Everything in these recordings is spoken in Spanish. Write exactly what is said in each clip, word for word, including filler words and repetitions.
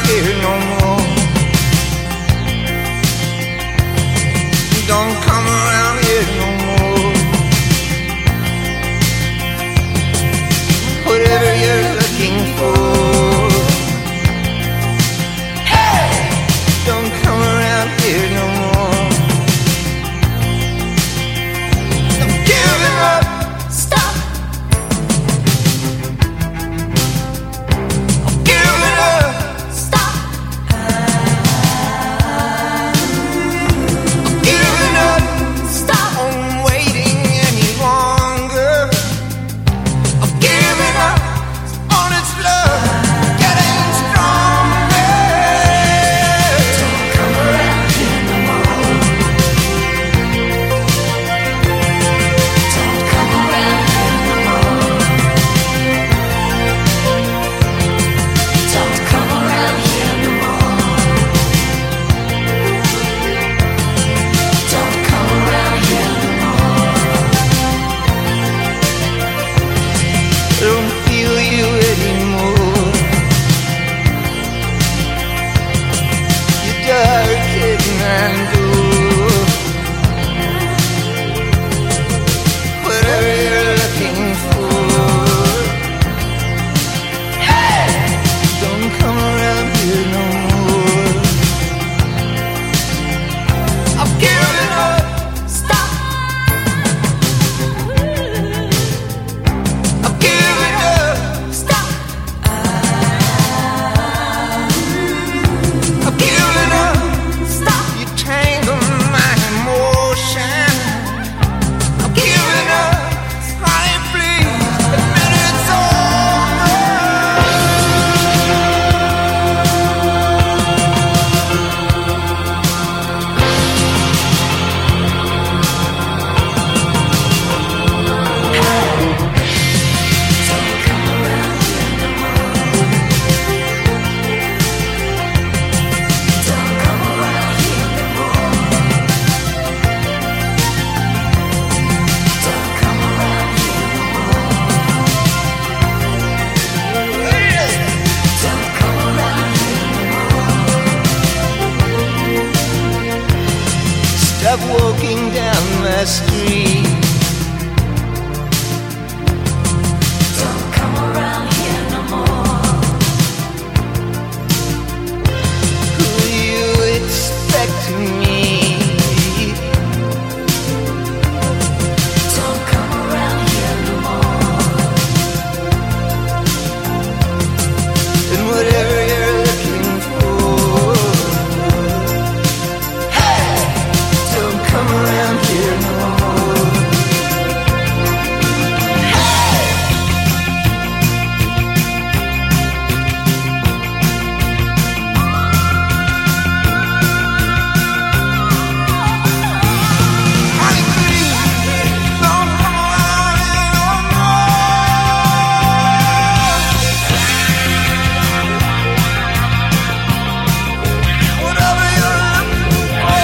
here no more. Don't come around here no more. Whatever you're looking for, hey, don't come around here no more. I'm giving up. Stop. I'm giving up. Stop. I'm giving up. Stop. I'm waiting any longer. I'm giving up on its love, getting stronger. Don't come around here no more. Don't come around here no more. Don't come around here no more. Don't come around here no more. I don't feel you anymore. You're dark hidden and blue. Whatever you're looking for, hey, don't come around here no more. I'm giving up. Stop. I'm giving up. Stop. I'm giving up. Stop. You tangle my emotion. I'm giving up. Honey, please admit it's over. Don't come around here no more. Don't come around here no more. Don't come around here no more. Don't come around here no more. Stop walking down my street. Don't come around here no more. Who you expect to meet? Don't come around here no more. And whatever you're looking for, hey, don't come around here no more. Hey. Honey, please, don't come around here no more. Whatever you're looking for.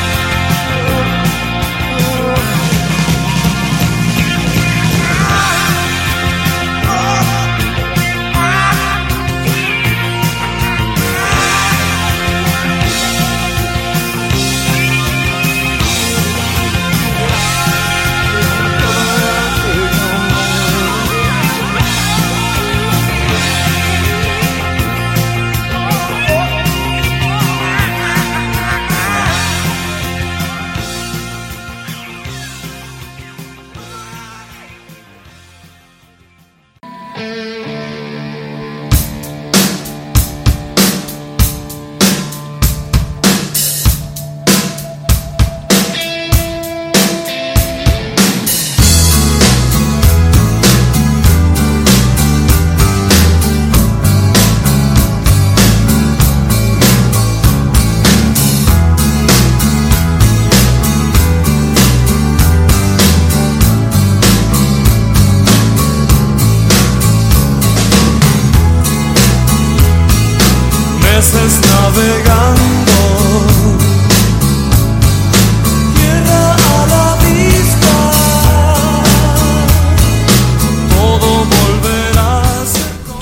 Meses navegando, tierra a la vista, todo volverá a ser como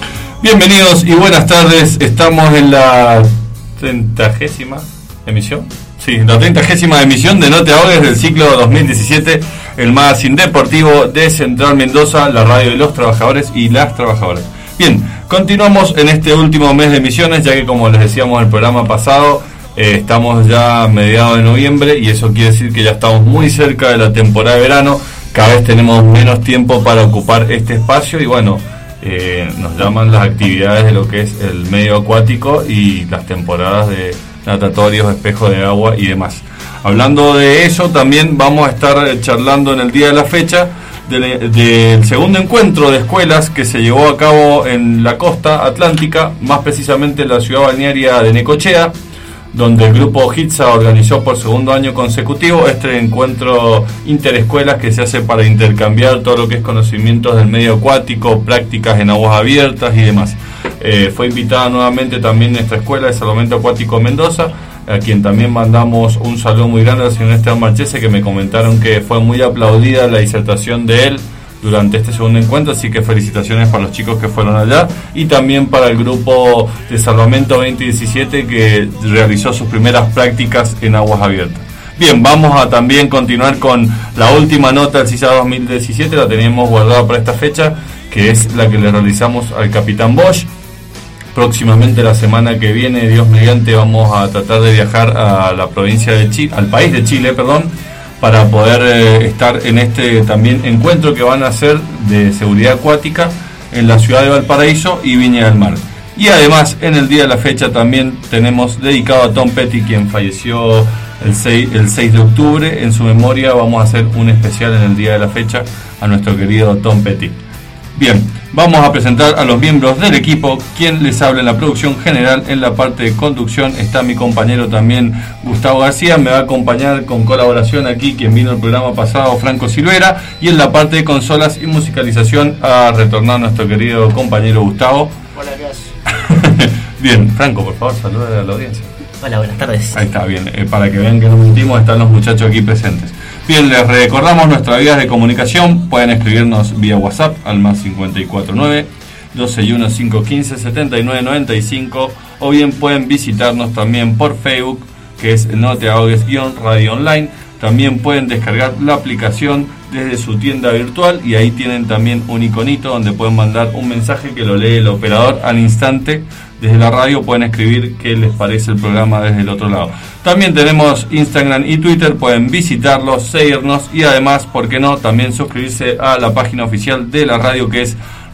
Bienvenidos y buenas tardes. Estamos en la trintagésima emisión. Sí, la trintagésima emisión de No Te Ahogues del ciclo dos mil diecisiete, el magazine deportivo de Central Mendoza, la radio de los trabajadores y las trabajadoras. Bien, continuamos en este último mes de emisiones, ya que como les decíamos en el programa pasado, eh, estamos ya a mediados de noviembre y eso quiere decir que ya estamos muy cerca de la temporada de verano. Cada vez tenemos menos tiempo para ocupar este espacio y bueno, eh, nos llaman las actividades de lo que es el medio acuático y las temporadas de natatorios, espejos de agua y demás. Hablando de eso, también vamos a estar charlando en el día de la fecha del, del segundo encuentro de escuelas que se llevó a cabo en la costa atlántica, más precisamente en la ciudad balnearia de Necochea, donde el grupo HITSA organizó por segundo año consecutivo este encuentro interescuelas que se hace para intercambiar todo lo que es conocimientos del medio acuático, prácticas en aguas abiertas y demás. Eh, fue invitada nuevamente también nuestra escuela de Salvamento Acuático Mendoza, a quien también mandamos un saludo muy grande al señor Esteban Marchese, que me comentaron que fue muy aplaudida la disertación de él durante este segundo encuentro, así que felicitaciones para los chicos que fueron allá y también para el grupo de Salvamento veinte diecisiete que realizó sus primeras prácticas en aguas abiertas. Bien, vamos a también continuar con la última nota del CISA dos mil diecisiete, la teníamos guardada para esta fecha, que es la que le realizamos al capitán Bosch. Próximamente la semana que viene, Dios mediante, vamos a tratar de viajar a la provincia de Chile, al país de Chile, perdón, para poder eh, estar en este también encuentro que van a hacer de seguridad acuática en la ciudad de Valparaíso y Viña del Mar. Y además, en el día de la fecha también tenemos dedicado a Tom Petty, quien falleció el seis, el seis de octubre. En su memoria vamos a hacer un especial en el día de la fecha a nuestro querido Tom Petty. Bien, vamos a presentar a los miembros del equipo. Quien les habla en la producción general, en la parte de conducción está mi compañero también Gustavo García. Me va a acompañar con colaboración aquí quien vino el programa pasado, Franco Silvera. Y en la parte de consolas y musicalización ha retornado nuestro querido compañero Gustavo. Hola, ¿qué haces? Bien, Franco, por favor, saluda a la audiencia. Hola, buenas tardes. Ahí está, bien, eh, para que vean que no mentimos, están los muchachos aquí presentes. Bien, les recordamos nuestras vías de comunicación. Pueden escribirnos vía WhatsApp al más cinco cuatro nueve, doce y uno, cinco quince, setenta y nueve noventa y cinco, o bien pueden visitarnos también por Facebook, que es No Te Ahogues-Radio Online. También pueden descargar la aplicación desde su tienda virtual y ahí tienen también un iconito donde pueden mandar un mensaje que lo lee el operador al instante. Desde la radio pueden escribir qué les parece el programa desde el otro lado. También tenemos Instagram y Twitter, pueden visitarlos, seguirnos y además, ¿por qué no?, también suscribirse a la página oficial de la radio, que es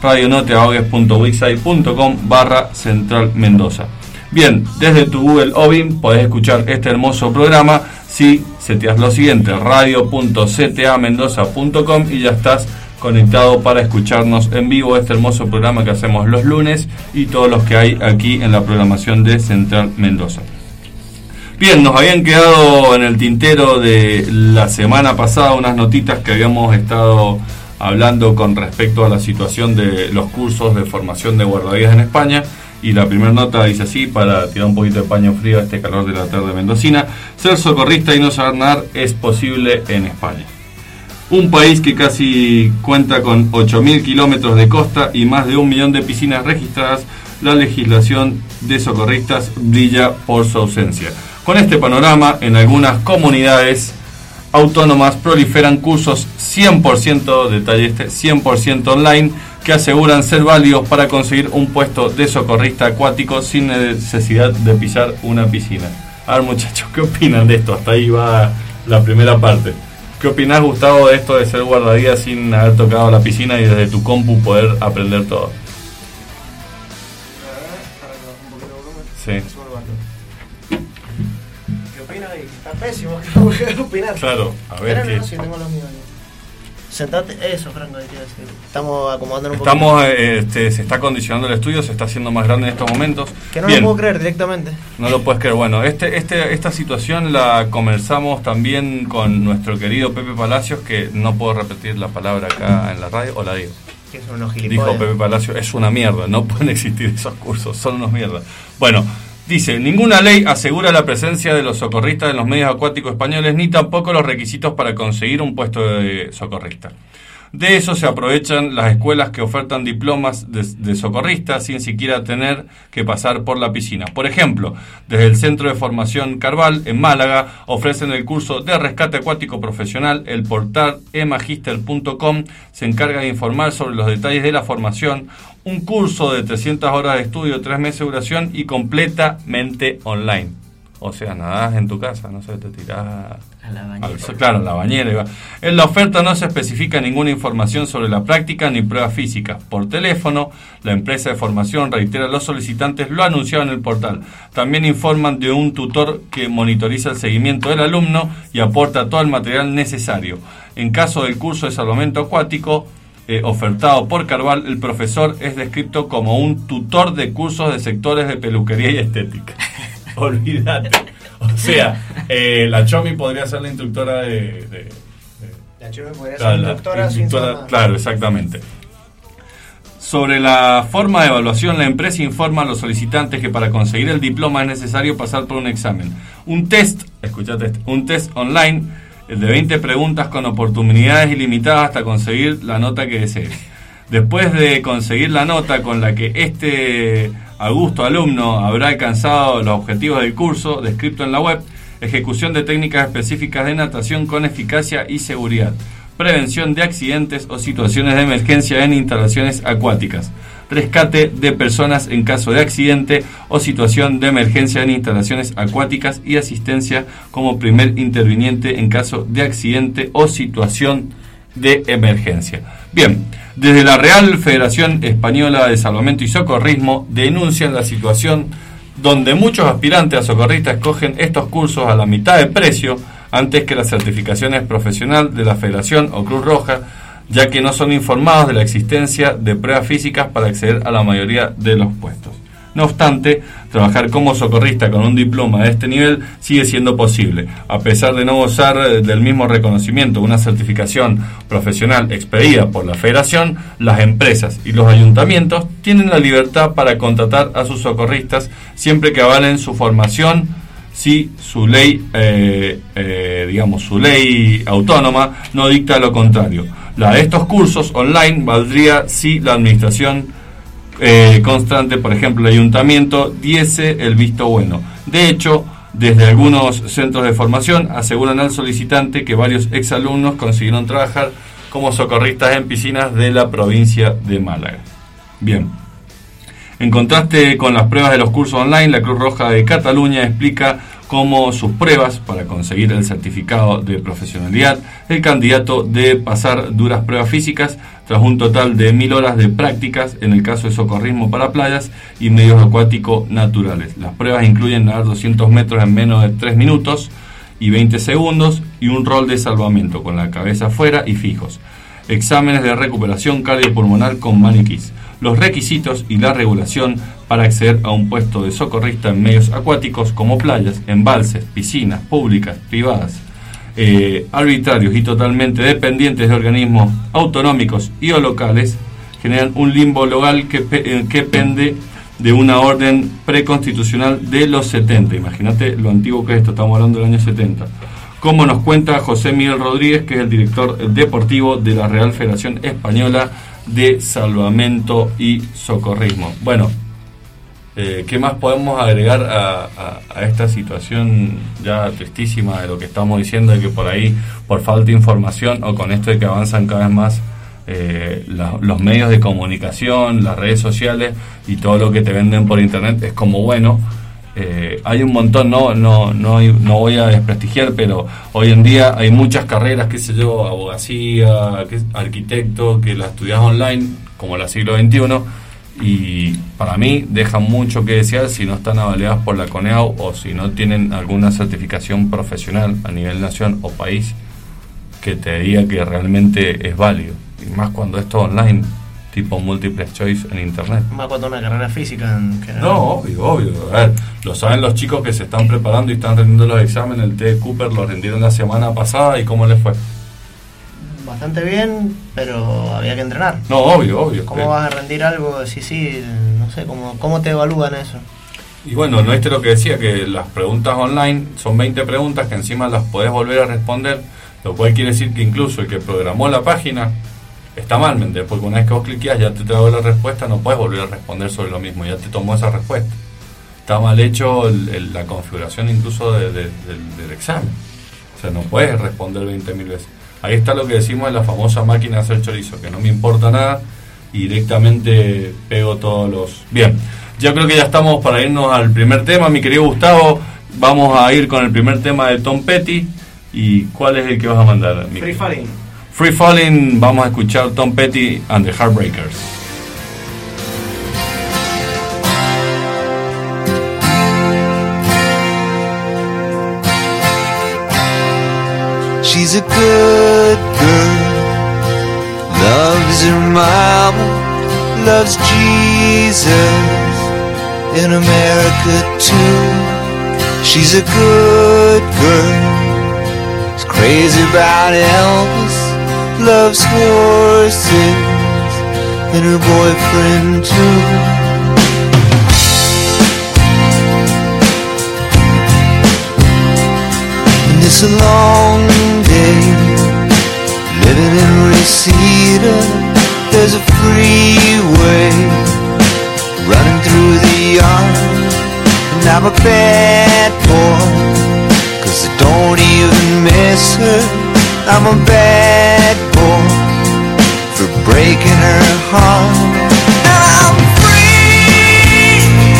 radionoteahogues.wixsite.com barra Central Mendoza. Bien, desde tu Google o Bing podés escuchar este hermoso programa si seteas lo siguiente, radio punto c t a mendoza punto com, y ya estás conectado para escucharnos en vivo este hermoso programa que hacemos los lunes y todos los que hay aquí en la programación de Central Mendoza. Bien, nos habían quedado en el tintero de la semana pasada unas notitas que habíamos estado hablando con respecto a la situación de los cursos de formación de guardavidas en España. Y la primera nota dice así, para tirar un poquito de paño frío a este calor de la tarde mendocina: ser socorrista y no saber nadar es posible en España. Un país que casi cuenta con ocho mil kilómetros de costa y más de un millón de piscinas registradas, la legislación de socorristas brilla por su ausencia. Con este panorama, en algunas comunidades autónomas proliferan cursos cien por ciento, detalle este, cien por ciento online, que aseguran ser válidos para conseguir un puesto de socorrista acuático sin necesidad de pisar una piscina. A ver, muchachos, ¿qué opinan de esto? Hasta ahí va la primera parte. ¿Qué opinás, Gustavo, de esto de ser guardavidas sin haber tocado la piscina y desde tu compu poder aprender todo? Sí. ¿Qué opinas ahí? Está pésimo. ¿Qué opinas? Claro, a ver Espera, qué... no, sí, tengo los míos. Sentate, eso, Franco, ahí te iba a decir. Estamos acomodando un poco. Estamos, eh, este, se está condicionando el estudio, se está haciendo más grande en estos momentos. Que no Bien. lo puedo creer directamente. No lo puedes creer. Bueno, este, este, esta situación la conversamos también con nuestro querido Pepe Palacios, que no puedo repetir la palabra acá en la radio, o la digo. Que son unos gilipollas. Dijo Pepe Palacios, es una mierda, no pueden existir esos cursos, son unos mierdas. Bueno, dice, ninguna ley asegura la presencia de los socorristas en los medios acuáticos españoles, ni tampoco los requisitos para conseguir un puesto de socorrista. De eso se aprovechan las escuelas que ofertan diplomas de, de socorristas sin siquiera tener que pasar por la piscina. Por ejemplo, desde el Centro de Formación Carval, en Málaga, ofrecen el curso de rescate acuático profesional. El portal e magister punto com se encarga de informar sobre los detalles de la formación. Un curso de trescientas horas de estudio, tres meses de duración y completamente online. O sea, nadás en tu casa, no sé, te tirás a la bañera. Al, claro, en la bañera. En la oferta no se especifica ninguna información sobre la práctica ni pruebas físicas. Por teléfono, la empresa de formación reitera a los solicitantes lo anunciado en el portal. También informan de un tutor que monitoriza el seguimiento del alumno y aporta todo el material necesario. En caso del curso de salvamento acuático, Eh, ofertado por Carval, el profesor es descrito como un tutor de cursos de sectores de peluquería y estética. Olvídate. O sea, eh, la Chomi podría ser la instructora de... de, de la Chomi podría claro, ser instructora, sin instructora claro, exactamente. Sobre la forma de evaluación, la empresa informa a los solicitantes que para conseguir el diploma es necesario pasar por un examen. Un test, escuchate este, un test online de veinte preguntas con oportunidades ilimitadas hasta conseguir la nota que desees. Después de conseguir la nota con la que este augusto alumno habrá alcanzado los objetivos del curso descrito en la web, ejecución de técnicas específicas de natación con eficacia y seguridad, prevención de accidentes o situaciones de emergencia en instalaciones acuáticas, rescate de personas en caso de accidente o situación de emergencia en instalaciones acuáticas y asistencia como primer interviniente en caso de accidente o situación de emergencia. Bien, desde la Real Federación Española de Salvamento y Socorrismo denuncian la situación donde muchos aspirantes a socorristas escogen estos cursos a la mitad de precio antes que las certificaciones profesional de la Federación o Cruz Roja, ya que no son informados de la existencia de pruebas físicas para acceder a la mayoría de los puestos. No obstante, trabajar como socorrista con un diploma de este nivel sigue siendo posible, a pesar de no gozar del mismo reconocimiento, una certificación profesional expedida por la Federación. Las empresas y los ayuntamientos tienen la libertad para contratar a sus socorristas siempre que avalen su formación, si su ley, eh, eh, digamos, su ley autónoma no dicta lo contrario. La de estos cursos online valdría si la administración eh, constante, por ejemplo el ayuntamiento, diese el visto bueno. De hecho, desde algunos centros de formación aseguran al solicitante que varios exalumnos consiguieron trabajar como socorristas en piscinas de la provincia de Málaga. Bien. En contraste con las pruebas de los cursos online, la Cruz Roja de Cataluña explica cómo sus pruebas para conseguir el certificado de profesionalidad, el candidato debe pasar duras pruebas físicas tras un total de mil horas de prácticas en el caso de socorrismo para playas y medios acuáticos naturales. Las pruebas incluyen nadar doscientos metros en menos de tres minutos y veinte segundos y un rol de salvamento con la cabeza afuera y fijos. Exámenes de recuperación cardiopulmonar con maniquís. Los requisitos y la regulación para acceder a un puesto de socorrista en medios acuáticos como playas, embalses, piscinas públicas, privadas, eh, arbitrarios y totalmente dependientes de organismos autonómicos y o locales, generan un limbo legal que, eh, que pende de una orden preconstitucional de los setenta. Imagínate lo antiguo que es esto, estamos hablando del año setenta. Como nos cuenta José Miguel Rodríguez, que es el director deportivo de la Real Federación Española de Salvamento y Socorrismo. Bueno, eh, ¿qué más podemos agregar a, a, a esta situación ya tristísima de lo que estamos diciendo, de que por ahí, por falta de información o con esto de que avanzan cada vez más eh, la, los medios de comunicación, las redes sociales y todo lo que te venden por internet es como bueno? Eh, hay un montón, no no no no voy a desprestigiar, pero hoy en día hay muchas carreras, qué sé yo, abogacía, qué, arquitecto, que la estudias online, como la siglo veintiuno, y para mí dejan mucho que desear si no están avaladas por la CONEAU o si no tienen alguna certificación profesional a nivel nación o país que te diga que realmente es válido, y más cuando esto online, tipo multiple choice en internet. Más cuando una carrera física en general. No, obvio, obvio. A ver, lo saben los chicos que se están preparando y están rendiendo los exámenes. El T de Cooper lo rindieron la semana pasada, ¿y cómo les fue? Bastante bien, pero había que entrenar. No, obvio, obvio. ¿Cómo vas a rendir algo? Sí, sí, no sé, ¿cómo, cómo te evalúan eso? Y bueno, no es lo que decía, que las preguntas online son veinte preguntas que encima las podés volver a responder, lo cual quiere decir que incluso el que programó la página está mal, ¿me entiendes? Porque una vez que vos cliqueas ya te trae la respuesta, no puedes volver a responder sobre lo mismo, ya te tomó esa respuesta. Está mal hecho el, el, la configuración incluso de, de, del, del examen. O sea, no puedes responder veinte mil veces. Ahí está lo que decimos de la famosa máquina de hacer chorizo, que no me importa nada y directamente pego todos los... Bien, yo creo que ya estamos para irnos al primer tema, mi querido Gustavo. Vamos a ir con el primer tema de Tom Petty. ¿Y cuál es el que vas a mandar? Mi Free Falling. Free Falling, vamos a escuchar Tom Petty and the Heartbreakers. She's a good girl, loves her mama, loves Jesus, in America too. She's a good girl, is crazy about Elvis, loves horses, and her boyfriend too. It's a long day, living in Reseda. There's a freeway running through the yard, and I'm a bad boy, cause I don't even miss her. I'm a bad boy for breaking her heart. I'm free,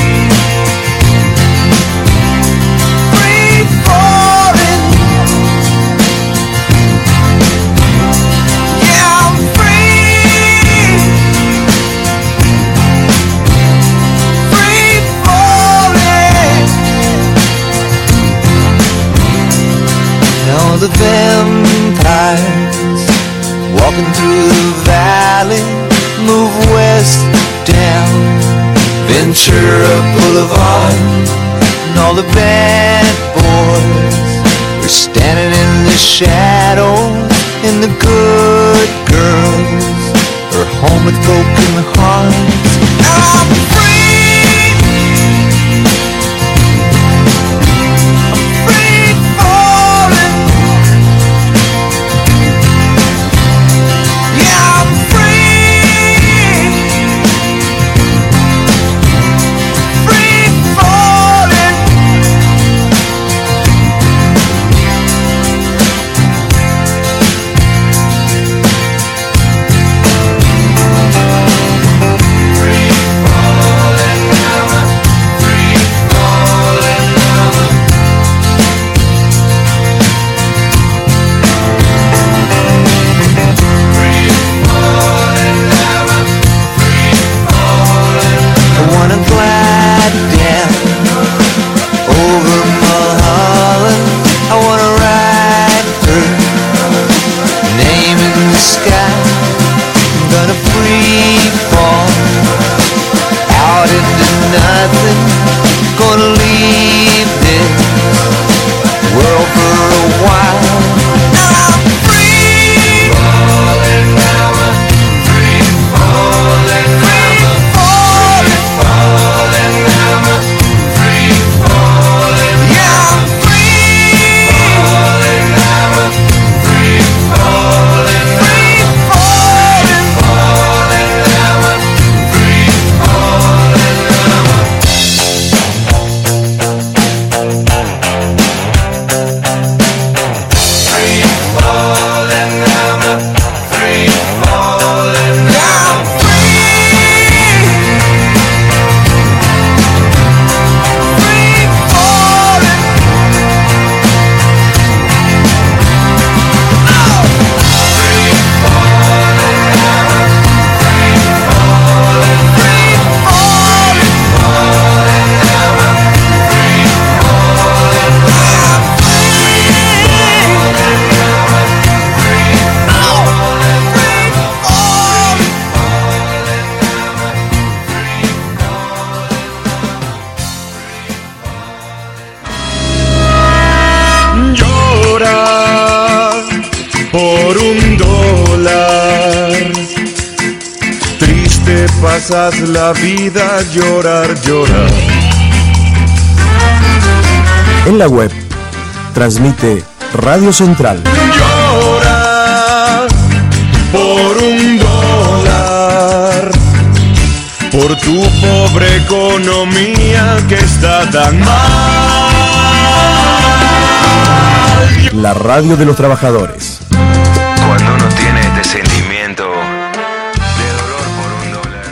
free falling. All the vampires walking through the valley move west down Ventura Boulevard, and all the bad boys are standing in the shadows, and the good girls are home with broken hearts. I'm free. Pasas la vida llorar, llorar. En la web transmite Radio Central. Lloras por un dólar. por tu pobre economía que está tan mal. La radio de los trabajadores. Cuando uno tiene este sentimiento de dolor por un dólar.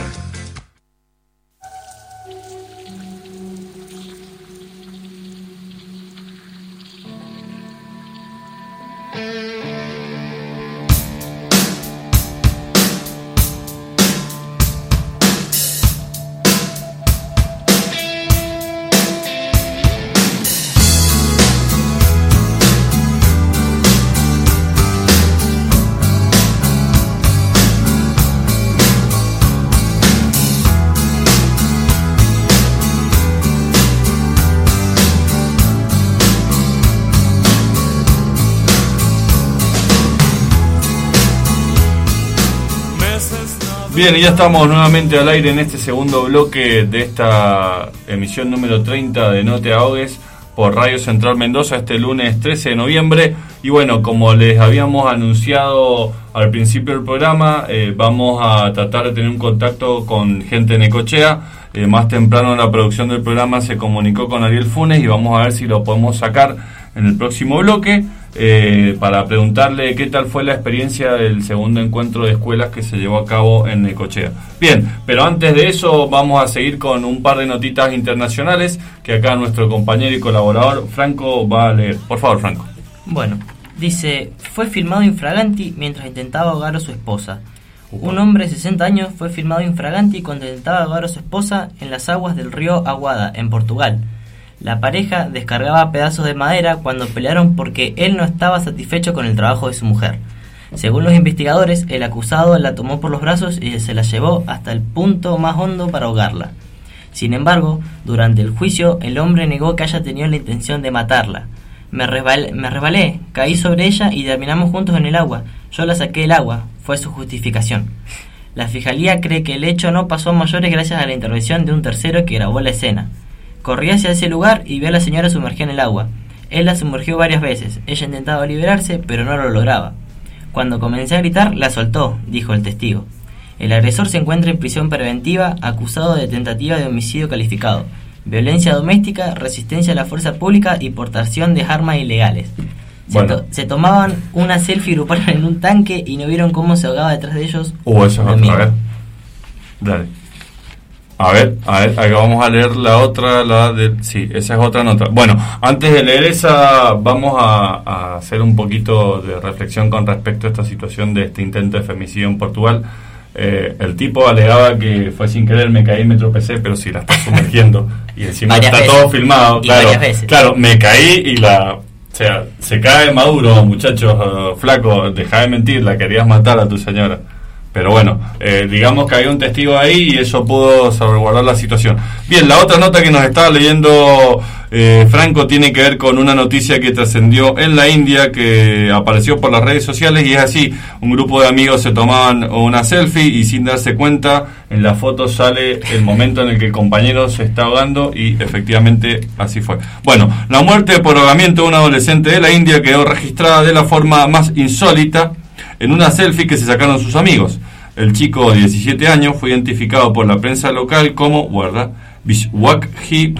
Bien, y ya estamos nuevamente al aire en este segundo bloque de esta emisión número treinta de No Te Ahogues por Radio Central Mendoza este lunes trece de noviembre. Y bueno, como les habíamos anunciado al principio del programa, eh, vamos a tratar de tener un contacto con gente de Necochea. Eh, más temprano en la producción del programa se comunicó con Ariel Funes y vamos a ver si lo podemos sacar en el próximo bloque. Eh, para preguntarle qué tal fue la experiencia del segundo encuentro de escuelas que se llevó a cabo en Necochea. Bien, pero antes de eso vamos a seguir con un par de notitas internacionales que acá nuestro compañero y colaborador Franco va a leer. Por favor, Franco. Bueno, dice, fue filmado infraganti mientras intentaba ahogar a su esposa. Un hombre de sesenta años fue filmado infraganti cuando intentaba ahogar a su esposa en las aguas del río Aguada, en Portugal. La pareja descargaba pedazos de madera cuando pelearon porque él no estaba satisfecho con el trabajo de su mujer. Según los investigadores, el acusado la tomó por los brazos y se la llevó hasta el punto más hondo para ahogarla. Sin embargo, durante el juicio, el hombre negó que haya tenido la intención de matarla. Me resbalé, me resbalé, caí sobre ella y terminamos juntos en el agua. Yo la saqué del agua, fue su justificación. La fiscalía cree que el hecho no pasó a mayores gracias a la intervención de un tercero que grabó la escena. Corrí hacia ese lugar y vi a la señora sumergida en el agua. Él la sumergió varias veces. Ella intentaba liberarse, pero no lo lograba. Cuando comencé a gritar, la soltó, dijo el testigo. El agresor se encuentra en prisión preventiva, acusado de tentativa de homicidio calificado, violencia doméstica, resistencia a la fuerza pública y portación de armas ilegales. Se, Bueno. to- se tomaban una selfie grupal en un tanque y no vieron cómo se ahogaba detrás de ellos. Uh, eso es un otro, amigo. a ver. Dale. A ver, a ver, acá vamos a leer la otra, la de... Sí, esa es otra nota. Bueno, antes de leer esa, vamos a, a hacer un poquito de reflexión con respecto a esta situación de este intento de femicidio en Portugal. Eh, el tipo alegaba que fue sin querer, me caí y me tropecé, pero si la está sumergiendo y encima Varias está veces. todo filmado, Y claro, varias veces. claro, me caí y la... O sea, se cae Maduro, muchachos, uh, flaco, deja de mentir, la querías matar a tu señora. Pero bueno, eh, digamos que había un testigo ahí y eso pudo salvaguardar la situación. Bien, la otra nota que nos estaba leyendo eh, Franco tiene que ver con una noticia que trascendió en la India, que apareció por las redes sociales, y es así: un grupo de amigos se tomaban una selfie y sin darse cuenta en la foto sale el momento en el que el compañero se está ahogando, y efectivamente así fue. Bueno, la muerte por ahogamiento de un adolescente de la India quedó registrada de la forma más insólita en una selfie que se sacaron sus amigos. El chico de diecisiete años fue identificado por la prensa local como, guarda, Vishwakhi,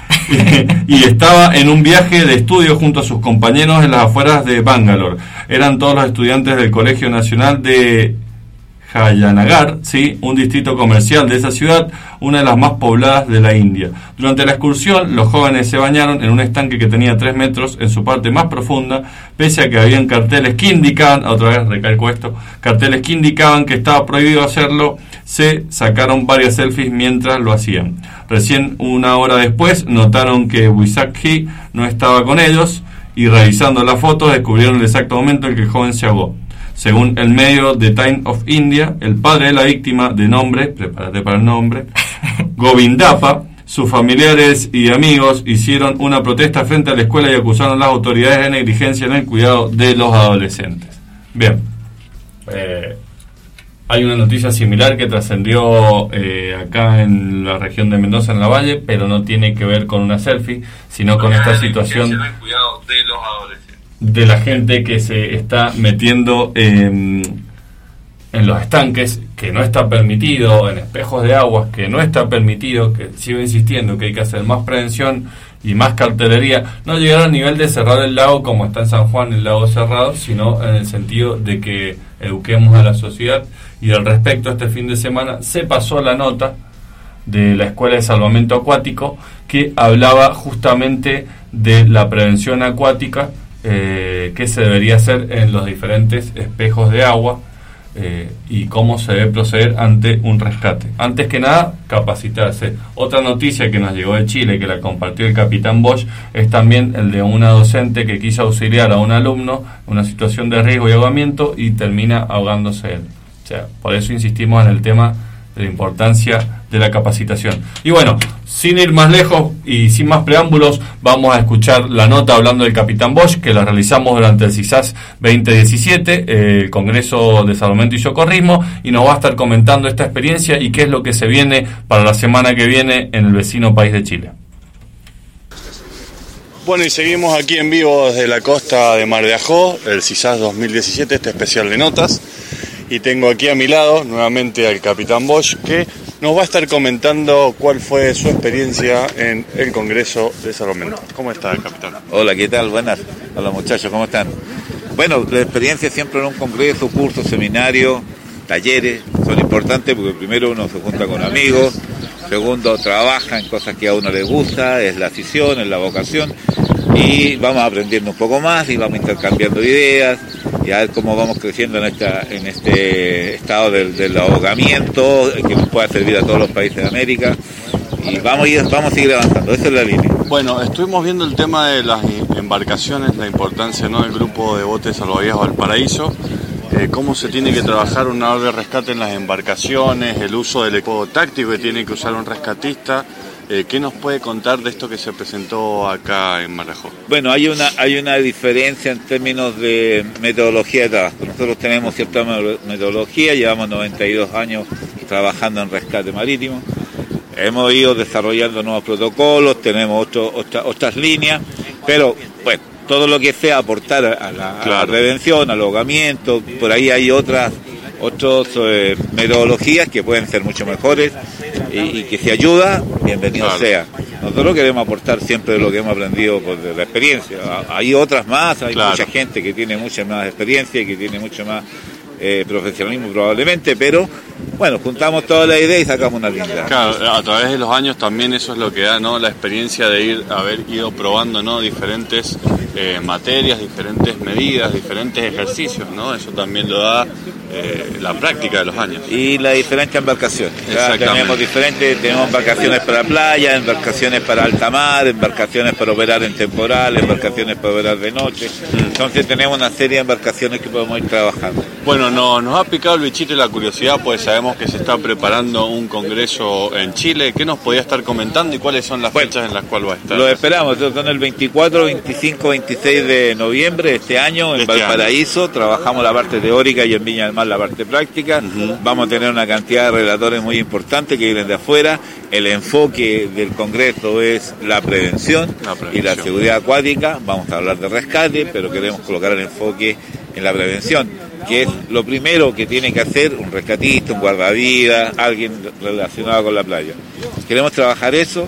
y estaba en un viaje de estudio junto a sus compañeros en las afueras de Bangalore. Eran todos los estudiantes del Colegio Nacional de Jayanagar, ¿sí? Un distrito comercial de esa ciudad, una de las más pobladas de la India. Durante la excursión, los jóvenes se bañaron en un estanque que tenía tres metros en su parte más profunda, pese a que habían carteles que indicaban, otra vez recalco esto, carteles que indicaban que estaba prohibido hacerlo. Se sacaron varias selfies mientras lo hacían. Recién una hora después notaron que Vishwakhi no estaba con ellos, y revisando las fotos descubrieron el exacto momento en que el joven se ahogó. Según el medio The Times of India, el padre de la víctima, de nombre, prepárate para el nombre, Govindappa, sus familiares y amigos hicieron una protesta frente a la escuela y acusaron a las autoridades de negligencia en el cuidado de los adolescentes. Bien, eh, hay una noticia similar que trascendió eh, acá en la región de Mendoza, en la Valle, pero no tiene que ver con una selfie, sino con esta situación El cuidado de los adolescentes. de la gente que se está metiendo eh, en los estanques, que no está permitido, en espejos de aguas, que no está permitido, que sigo insistiendo que hay que hacer más prevención y más cartelería, no llegar al nivel de cerrar el lago como está en San Juan, el lago cerrado, sino en el sentido de que eduquemos a la sociedad. Y al respecto, este fin de semana se pasó la nota de la Escuela de Salvamento Acuático que hablaba justamente de la prevención acuática eh, que se debería hacer en los diferentes espejos de agua eh, y cómo se debe proceder ante un rescate. Antes que nada, capacitarse. Otra noticia que nos llegó de Chile, que la compartió el capitán Bosch, es también el de una docente que quiso auxiliar a un alumno en una situación de riesgo y ahogamiento y termina ahogándose él. O sea, por eso insistimos en el tema de la importancia de la capacitación. Y bueno, sin ir más lejos y sin más preámbulos, vamos a escuchar la nota hablando del capitán Bosch, que la realizamos durante el CISAS veinte diecisiete, eh, el Congreso de Salvamento y Socorrismo, y nos va a estar comentando esta experiencia y qué es lo que se viene para la semana que viene en el vecino país de Chile. Bueno, y seguimos aquí en vivo desde la costa de Mar de Ajó, el CISAS dos mil diecisiete, este especial de notas. Y tengo aquí a mi lado nuevamente al capitán Bosch, que nos va a estar comentando cuál fue su experiencia en el Congreso de Salvamento. ¿Cómo está, capitán? Hola, ¿qué tal? Buenas. Hola, muchachos, ¿cómo están? Bueno, la experiencia siempre en un congreso, cursos, seminarios, talleres, son importantes porque primero uno se junta con amigos, segundo trabaja en cosas que a uno le gusta, es la afición, es la vocación, y vamos aprendiendo un poco más y vamos intercambiando ideas y a ver cómo vamos creciendo en esta en este estado del, del ahogamiento que nos pueda servir a todos los países de América, y vamos a, ir, vamos a seguir avanzando, esa es la línea. Bueno, estuvimos viendo el tema de las embarcaciones, la importancia, ¿no?, del grupo de botes salvavidas Valparaíso, eh, cómo se tiene que trabajar una hora de rescate en las embarcaciones, el uso del equipo táctico que tiene que usar un rescatista. Eh, ¿Qué nos puede contar de esto que se presentó acá en Mar de Ajó? Bueno, hay una hay una diferencia en términos de metodología de trabajo. Nosotros tenemos cierta metodología, llevamos noventa y dos años trabajando en rescate marítimo. Hemos ido desarrollando nuevos protocolos, tenemos otro, otra, otras líneas, pero bueno, todo lo que sea aportar a la, claro. a la prevención, al ahogamiento, por ahí hay otras otras eh, metodologías que pueden ser mucho mejores y, y que si ayuda, bienvenido claro. sea. Nosotros queremos aportar siempre lo que hemos aprendido por la experiencia. Hay otras más, hay claro. mucha gente que tiene mucha más experiencia y que tiene mucho más eh, profesionalismo probablemente, pero bueno, juntamos toda la idea y sacamos una linda. Claro, a través de los años también eso es lo que da, ¿no?, la experiencia de ir haber ido probando, ¿no?, diferentes eh, materias, diferentes medidas, diferentes ejercicios, ¿no? Eso también lo da eh, la práctica de los años. Y las diferentes embarcaciones. Tenemos diferentes, tenemos embarcaciones para playa, embarcaciones para alta mar, embarcaciones para operar en temporal, embarcaciones para operar de noche. Entonces tenemos una serie de embarcaciones que podemos ir trabajando. Bueno, no, nos ha picado el bichito y la curiosidad, pues sabemos que se está preparando un congreso en Chile. ¿Qué nos podía estar comentando y cuáles son las bueno, fechas en las cuales va a estar? Lo esperamos, son el veinticuatro, veinticinco, veintiséis de noviembre de este año en este Valparaíso. Año. Trabajamos la parte teórica y en Viña del Mar la parte práctica. Uh-huh. Vamos a tener una cantidad de relatores muy importantes que vienen de afuera. El enfoque del congreso es la prevención, la prevención y la seguridad acuática. Vamos a hablar de rescate, pero queremos colocar el enfoque en la prevención, que es lo primero que tiene que hacer un rescatista, un guardavidas, alguien relacionado con la playa. Queremos trabajar eso.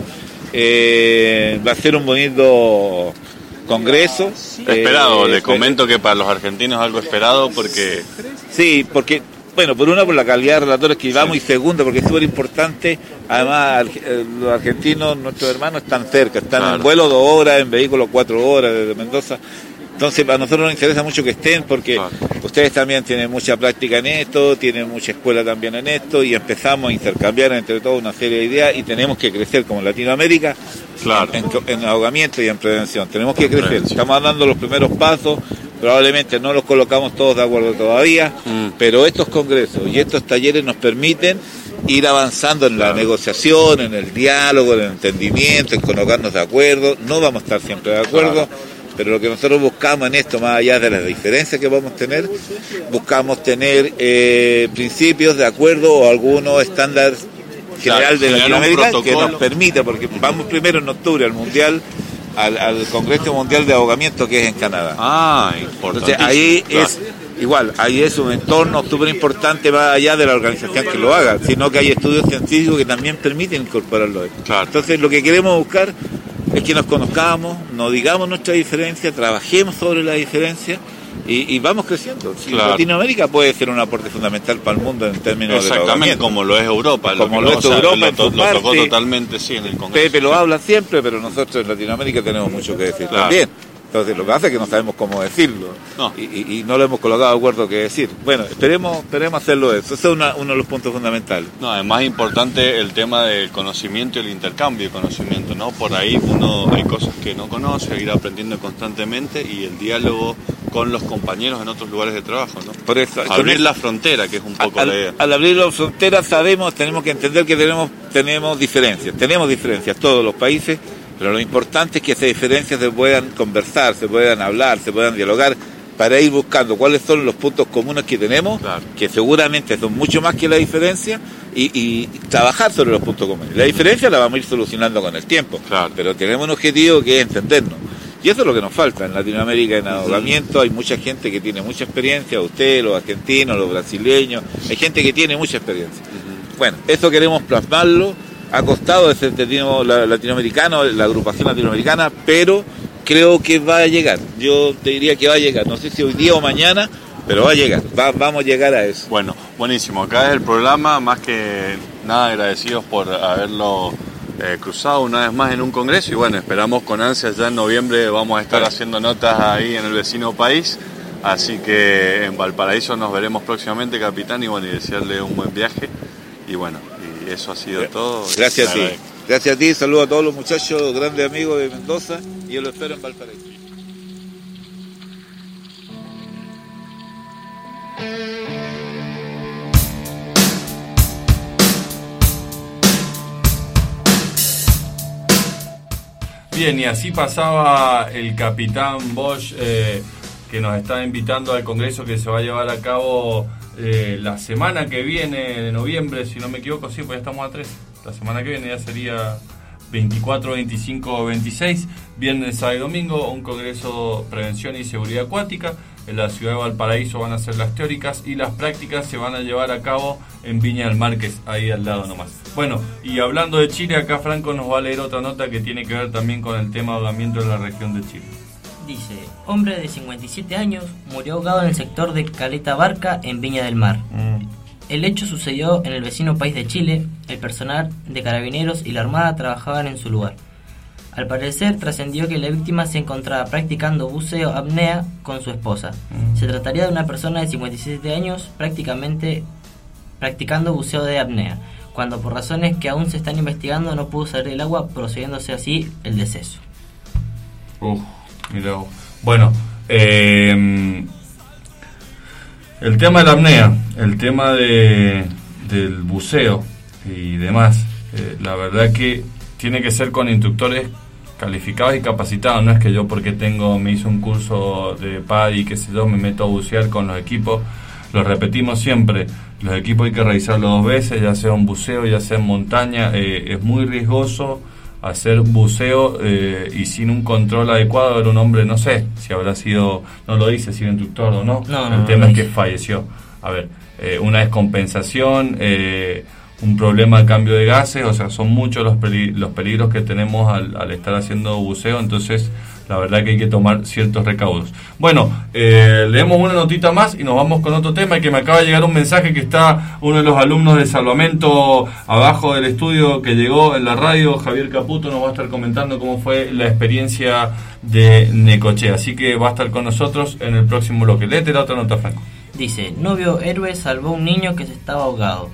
Eh, va a ser un bonito congreso. Esperado, eh, le comento pero, que para los argentinos es algo esperado porque... Sí, porque, bueno, por una, por la calidad de relatores que llevamos, sí. y segunda, porque es súper importante, además los argentinos, nuestros hermanos, están cerca, están claro. en vuelo dos horas, en vehículo cuatro horas desde Mendoza. Entonces, a nosotros nos interesa mucho que estén porque claro. ustedes también tienen mucha práctica en esto, tienen mucha escuela también en esto y empezamos a intercambiar entre todos una serie de ideas y tenemos que crecer como Latinoamérica claro. en, en, en ahogamiento y en prevención. Tenemos que crecer, prevención. Estamos dando los primeros pasos, probablemente no los colocamos todos de acuerdo todavía, mm. pero estos congresos y estos talleres nos permiten ir avanzando en la negociación, en el diálogo, en el entendimiento, en colocarnos de acuerdo. No vamos a estar siempre de acuerdo. Claro. Pero lo que nosotros buscamos en esto, más allá de las diferencias que vamos a tener, buscamos tener eh, principios de acuerdo o algunos estándares general claro, de Latinoamérica que nos permita, porque vamos primero en octubre al Mundial, al, al Congreso Mundial de Ahogamiento que es en Canadá. Ah, importante. Entonces ahí claro. es igual, ahí es un entorno súper importante más allá de la organización que lo haga, sino que hay estudios científicos que también permiten incorporarlo. Claro. Entonces lo que queremos buscar es que nos conozcamos, nos digamos nuestra diferencia, trabajemos sobre la diferencia y, y vamos creciendo. Si claro. Latinoamérica puede ser un aporte fundamental para el mundo en términos de exactamente, como lo es Europa. Como lo, lo es Europa, lo, en su lo, parte, lo tocó totalmente, sí, en el Congreso. Pepe lo habla siempre, pero nosotros en Latinoamérica tenemos mucho que decir claro. también. Entonces lo que hace es que no sabemos cómo decirlo no. Y, y, y no lo hemos colocado de acuerdo qué decir. Bueno, esperemos esperemos hacerlo eso. Ese es una, uno de los puntos fundamentales. No, es más importante el tema del conocimiento y el intercambio de conocimiento, ¿no? Por ahí uno hay cosas que no conoce, ir aprendiendo constantemente y el diálogo con los compañeros en otros lugares de trabajo, ¿no? Por eso, abrir eso, la frontera, que es un poco al, la idea. Al abrir la frontera sabemos, tenemos que entender que tenemos tenemos diferencias, tenemos diferencias todos los países. Pero lo importante es que esas diferencias se puedan conversar, se puedan hablar, se puedan dialogar para ir buscando cuáles son los puntos comunes que tenemos, claro. que seguramente son mucho más que la diferencia, y, y trabajar sobre los puntos comunes. La diferencia la vamos a ir solucionando con el tiempo, claro. pero tenemos un objetivo que es entendernos. Y eso es lo que nos falta en Latinoamérica en ahogamiento. Hay mucha gente que tiene mucha experiencia, usted, los argentinos, los brasileños, hay gente que tiene mucha experiencia. Uh-huh. Bueno, eso queremos plasmarlo a costado de ese entendido latinoamericano, la agrupación latinoamericana, pero creo que va a llegar. Yo te diría que va a llegar, no sé si hoy día o mañana, pero va a llegar, va, vamos a llegar a eso. Bueno, buenísimo, acá es el programa, más que nada agradecidos por haberlo eh, cruzado una vez más en un congreso y bueno, esperamos con ansias ya en noviembre vamos a estar haciendo notas ahí en el vecino país, así que en Valparaíso nos veremos próximamente, capitán, y bueno, y desearle un buen viaje y bueno, y eso ha sido todo. Gracias a ti, gracias a ti, saludo a todos los muchachos, grandes amigos de Mendoza y yo lo espero en Valparaíso. Bien, y así pasaba el capitán Bosch, eh, que nos está invitando al congreso que se va a llevar a cabo eh, la semana que viene, de noviembre, si no me equivoco, sí, pues ya estamos a tres. La semana que viene ya sería veinticuatro, veinticinco, veintiséis, viernes, sábado y domingo, un congreso Prevención y Seguridad Acuática. En la ciudad de Valparaíso van a ser las teóricas y las prácticas se van a llevar a cabo en Viña del Mar, que es ahí al lado nomás. Bueno, y hablando de Chile, acá Franco nos va a leer otra nota que tiene que ver también con el tema de ahogamiento en la región de Chile. Dice, hombre de cincuenta y siete años murió ahogado en el sector de Caleta Barca en Viña del Mar. Mm. El hecho sucedió en el vecino país de Chile. El personal de carabineros y la armada trabajaban en su lugar. Al parecer trascendió que la víctima se encontraba practicando buceo apnea con su esposa. Mm. Se trataría de una persona de cincuenta y siete años prácticamente practicando buceo de apnea, cuando por razones que aún se están investigando no pudo salir del agua, procediéndose así el deceso. Uf, mira, bueno, eh, el tema de la apnea, el tema de del buceo y demás, eh, la verdad que tiene que ser con instructores calificados y capacitados. No es que yo porque tengo me hice un curso de P A D I, qué sé yo, me meto a bucear con los equipos. Lo repetimos siempre, los equipos hay que revisarlos dos veces, ya sea un buceo, ya sea en montaña. Eh, es muy riesgoso hacer buceo eh, y sin un control adecuado. Era un hombre, no sé si habrá sido, no lo dice si era instructor o no, no, no el no, tema no es que falleció. A ver, eh, una descompensación, eh, un problema de cambio de gases, o sea, son muchos los, peli- los peligros que tenemos al, al estar haciendo buceo, entonces la verdad que hay que tomar ciertos recaudos. Bueno, eh, leemos una notita más y nos vamos con otro tema, y que me acaba de llegar un mensaje que está uno de los alumnos de Salvamento abajo del estudio que llegó en la radio, Javier Caputo, nos va a estar comentando cómo fue la experiencia de Necochea, así que va a estar con nosotros en el próximo bloque. Léete la otra nota, Franco. Dice, novio héroe salvó a un niño que se estaba ahogado.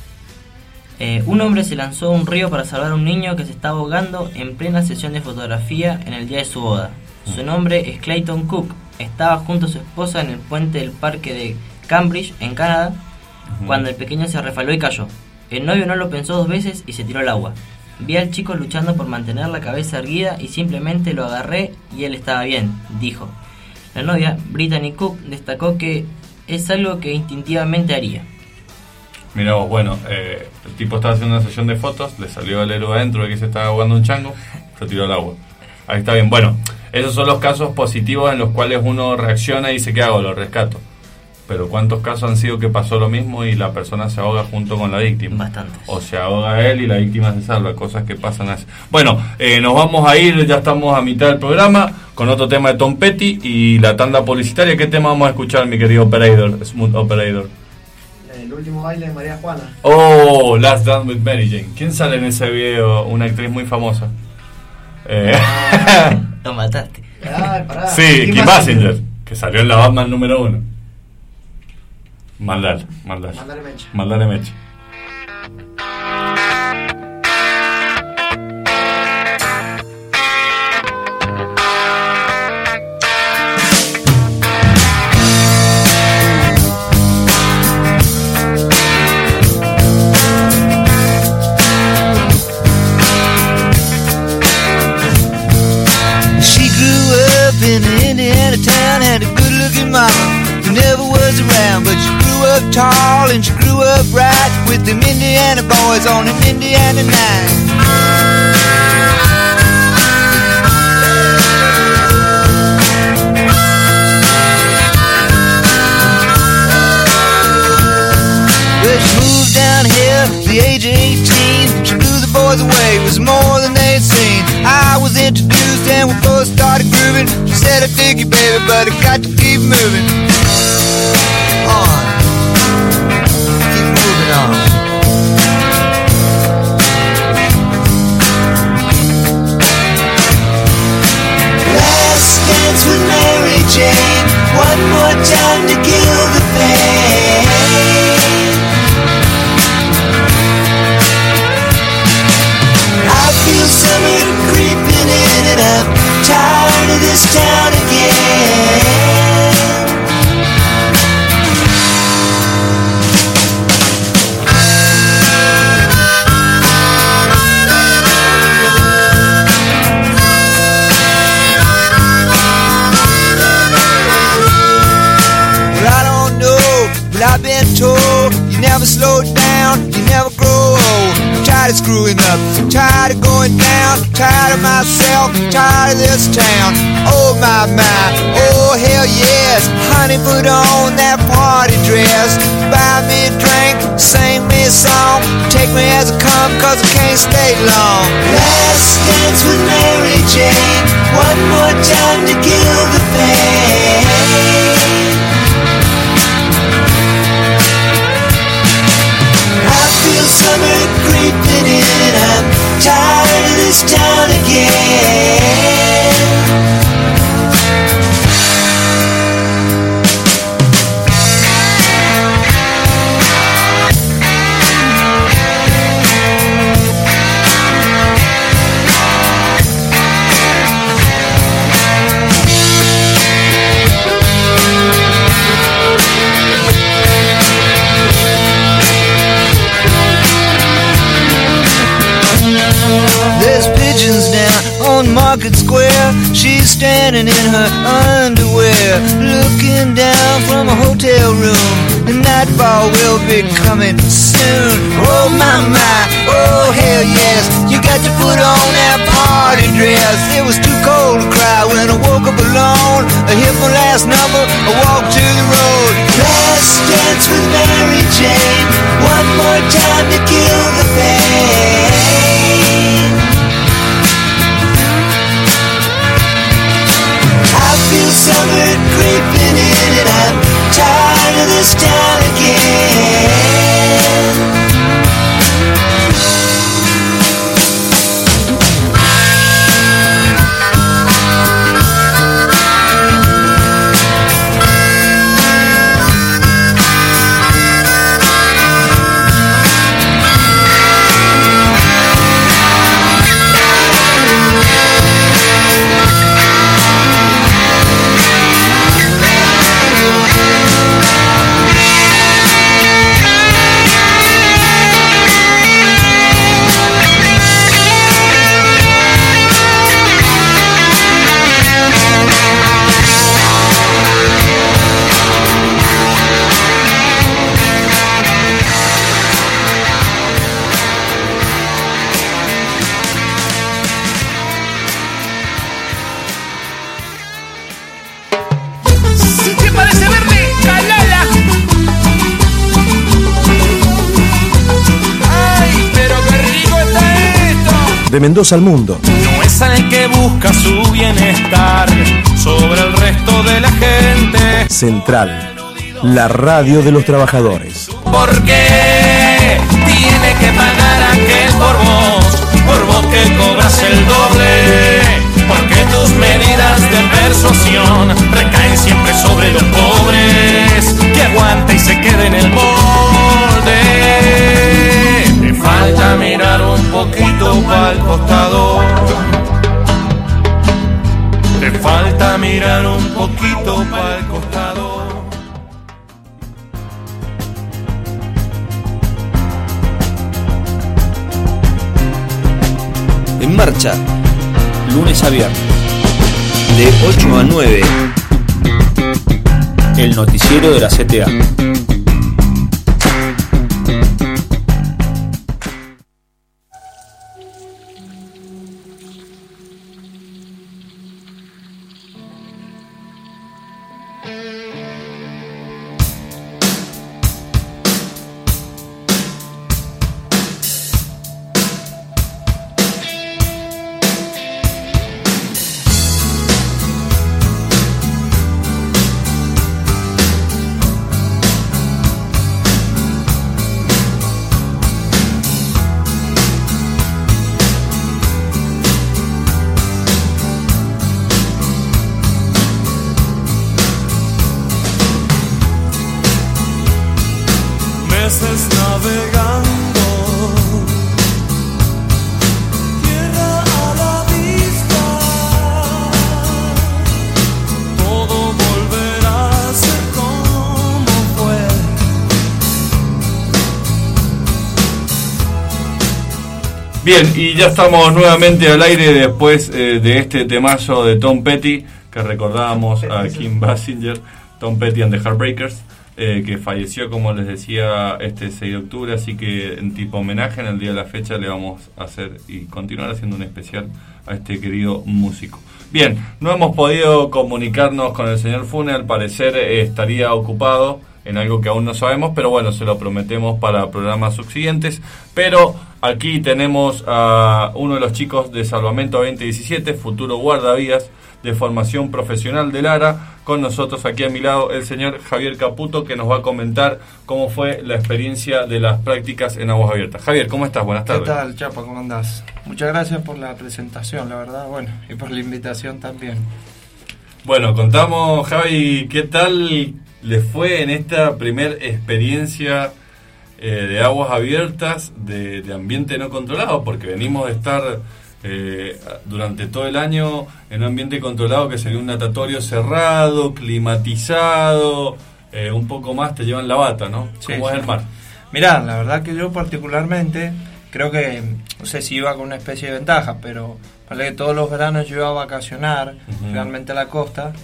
Eh, un hombre se lanzó a un río para salvar a un niño que se estaba ahogando en plena sesión de fotografía en el día de su boda. Su nombre es Clayton Cook. Estaba junto a su esposa en el puente del parque de Cambridge, en Canadá, uh-huh. cuando el pequeño se resbaló y cayó. El novio no lo pensó dos veces y se tiró al agua. Vi al chico luchando por mantener la cabeza erguida y simplemente lo agarré y él estaba bien, dijo. La novia, Brittany Cook, destacó que es algo que instintivamente haría. Mirá vos, bueno, eh, el tipo estaba haciendo una sesión de fotos, le salió el héroe adentro de que se estaba ahogando un chango, se tiró al agua. Ahí está bien. Bueno, esos son los casos positivos en los cuales uno reacciona y dice, ¿qué hago? Lo rescato. pero ¿cuántos casos han sido que pasó lo mismo y la persona se ahoga junto con la víctima? Bastantes. O se ahoga él y la víctima se salva, cosas que pasan así. Bueno, eh, nos vamos a ir, ya estamos a mitad del programa, con otro tema de Tom Petty y la tanda publicitaria. ¿Qué tema vamos a escuchar, mi querido Operator, Smooth Operator? El último baile de María Juana. Oh, Last Dance with Mary Jane. ¿Quién sale en ese video? Una actriz muy famosa. Eh. Lo mataste. Ay, pará. Sí, Kim Basinger, que salió en la Batman número uno. Maldale, maldale. Mandale mecha. Maldale mecha. In an Indiana town, had a good-looking mama who never was around, but she grew up tall and she grew up right with them Indiana boys on an Indiana night. Well, she moved down here at the age of eighteen. She blew the boys away, it was more than they'd seen. I was introduced and we both started grooving. She said, I dig you, baby, but I got to keep moving on. Keep moving on. Last dance with Mary Jane, one more time to kill the pain. I feel summer creeping in and I'm tired of this town again. Well, I don't know, but I've been told you never slow down, you never grow old. I'm tired of screwing up, I'm tired of going down, tired of myself, tired of this town. Oh my, my, oh hell yes. Honey, put on that party dress, buy me a drink, sing me a song, take me as I come, cause I can't stay long. Last dance with Mary Jane, one more time to kill the pain. I feel summer creeping in and I'm tired of this town again. There's pigeons down on Market Square. She's standing in her underwear, looking down from a hotel room. The nightfall will be coming soon. Oh my, my, oh hell yes. You got to put on that party dress. It was too cold to cry when I woke up alone. I hit my last number, I walked to the road. Last dance with Mary Jane, one more time to kill the pain. I feel summer creeping in and I'm tired of this town again. de Mendoza al mundo. No es el que busca su bienestar sobre el resto de la gente. Central, la radio de los trabajadores. ¿Por qué tiene que pagar aquel por vos? Por vos que cobras el doble. Porque tus medidas de persuasión recaen siempre sobre los pobres. Que aguante y se quede en el molde. Te falta mirar un poquito pa'l costado. Te falta mirar un poquito pa'l costado. En marcha, lunes a viernes, de ocho a nueve, el noticiero de la C T A. Meses navegando, tierra a la vista, todo volverá a ser como fue. Bien, y ya estamos nuevamente al aire después eh, de este temazo de Tom Petty, que recordábamos a Kim Basinger, Tom Petty and the Heartbreakers. Eh, que falleció, como les decía, este seis de octubre, así que en tipo homenaje en el día de la fecha le vamos a hacer y continuar haciendo un especial a este querido músico. Bien, no hemos podido comunicarnos con el señor Fune, al parecer eh, estaría ocupado en algo que aún no sabemos, pero bueno, se lo prometemos para programas subsiguientes. Pero aquí tenemos a uno de los chicos de Salvamento veinte diecisiete, futuro guardavidas de formación profesional de Lara, con nosotros aquí a mi lado el señor Javier Caputo, que nos va a comentar cómo fue la experiencia de las prácticas en aguas abiertas. Javier, ¿cómo estás? Buenas tardes. ¿Qué tal, Chapa? ¿Cómo andás? Muchas gracias por la presentación, la verdad, bueno, y por la invitación también. Bueno, contamos, Javi, ¿qué tal le fue en esta primer experiencia eh, de aguas abiertas, de, de ambiente no controlado? Porque venimos de estar eh, durante todo el año en un ambiente controlado, que sería un natatorio cerrado, climatizado, eh, un poco más te llevan la bata, ¿no? Sí, ¿Cómo sí. es el mar? Mirá, la verdad que yo particularmente creo que, no sé si iba con una especie de ventaja, pero vale que todos los veranos yo iba a vacacionar uh-huh. realmente a la costa,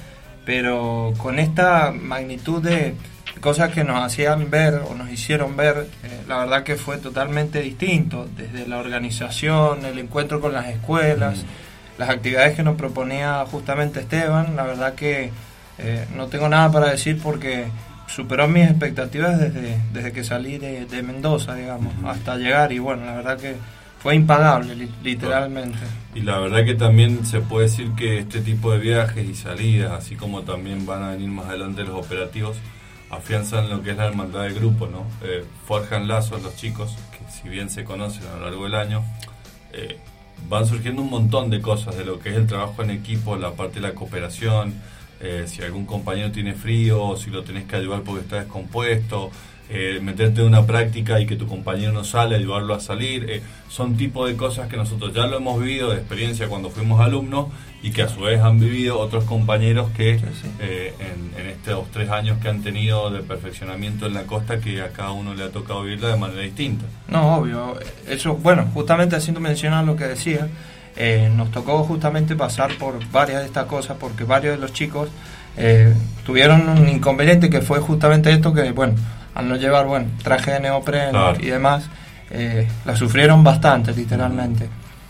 pero con esta magnitud de cosas que nos hacían ver o nos hicieron ver, eh, la verdad que fue totalmente distinto, desde la organización, el encuentro con las escuelas, uh-huh. las actividades que nos proponía justamente Esteban, la verdad que eh, no tengo nada para decir porque superó mis expectativas desde, desde que salí de, de Mendoza, digamos, uh-huh. hasta llegar, y bueno, la verdad que fue impagable, li- literalmente. Y la verdad que también se puede decir que este tipo de viajes y salidas, así como también van a venir más adelante los operativos, afianzan lo que es la hermandad del grupo, ¿no? Eh, forjan lazos los chicos, que si bien se conocen a lo largo del año, eh, van surgiendo un montón de cosas de lo que es el trabajo en equipo, la parte de la cooperación, eh, si algún compañero tiene frío, o si lo tenés que ayudar porque está descompuesto, eh, meterte en una práctica y que tu compañero no sale, ayudarlo a salir, eh, son tipo de cosas que nosotros ya lo hemos vivido de experiencia cuando fuimos alumnos y que a su vez han vivido otros compañeros que sí, sí. Eh, en, en estos tres años que han tenido de perfeccionamiento en la costa, que a cada uno le ha tocado vivirla de manera distinta. No, obvio, eso, bueno, justamente haciendo mención a lo que decía, eh, nos tocó justamente pasar por varias de estas cosas porque varios de los chicos eh, tuvieron un inconveniente que fue justamente esto, que bueno, al no llevar bueno traje de neopreno claro. y demás, eh, la sufrieron bastante literalmente.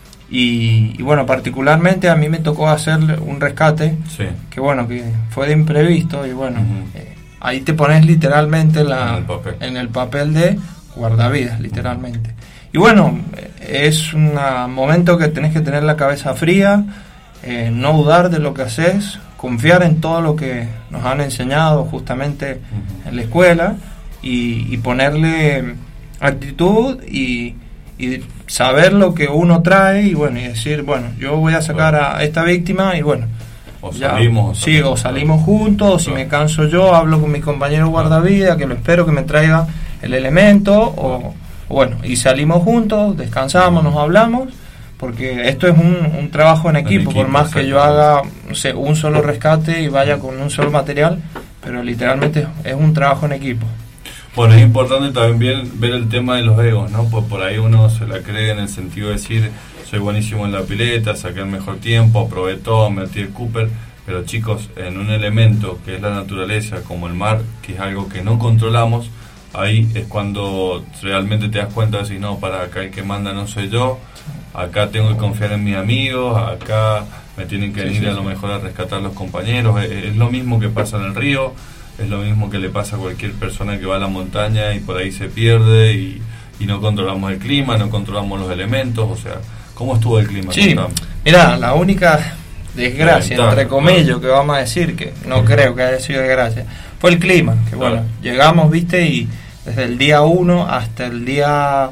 Y, y bueno, particularmente a mí me tocó hacer un rescate sí. que bueno, que fue de imprevisto y bueno, uh-huh. eh, ahí te pones literalmente la, en, el papel. en el papel de guardavidas, literalmente. Y bueno, es un momento que tenés que tener la cabeza fría, eh, no dudar de lo que haces, confiar en todo lo que nos han enseñado justamente uh-huh. en la escuela y, y ponerle actitud y, y saber lo que uno trae y bueno, y decir, bueno, yo voy a sacar a esta víctima y bueno, o ya, salimos, sí, o salimos juntos, o si me canso yo, hablo con mi compañero guardavidas, que lo espero que me traiga el elemento, o, o bueno, y salimos juntos, descansamos, nos hablamos, porque esto es un, un trabajo en equipo, en equipo por más que yo haga, no sé, un solo rescate y vaya con un solo material, pero literalmente es un trabajo en equipo. Bueno, es importante también ver el tema de los egos, ¿no? Pues por ahí uno se la cree en el sentido de decir, soy buenísimo en la pileta, saqué el mejor tiempo, probé todo, metí el Cooper, pero chicos, en un elemento que es la naturaleza, como el mar, que es algo que no controlamos, ahí es cuando realmente te das cuenta de decir, no, para acá el que manda no soy yo, acá tengo que confiar en mis amigos, acá me tienen que venir sí, sí, a lo mejor a rescatar los compañeros, es, es lo mismo que pasa en el río, es lo mismo que le pasa a cualquier persona que va a la montaña y por ahí se pierde y, y no controlamos el clima, no controlamos los elementos, o sea, ¿cómo estuvo el clima? Sí, mira, la única desgracia, la entre comillas, claro. que vamos a decir, que no creo que haya sido desgracia, fue el clima, que claro. bueno, llegamos, viste, y desde el día uno hasta el día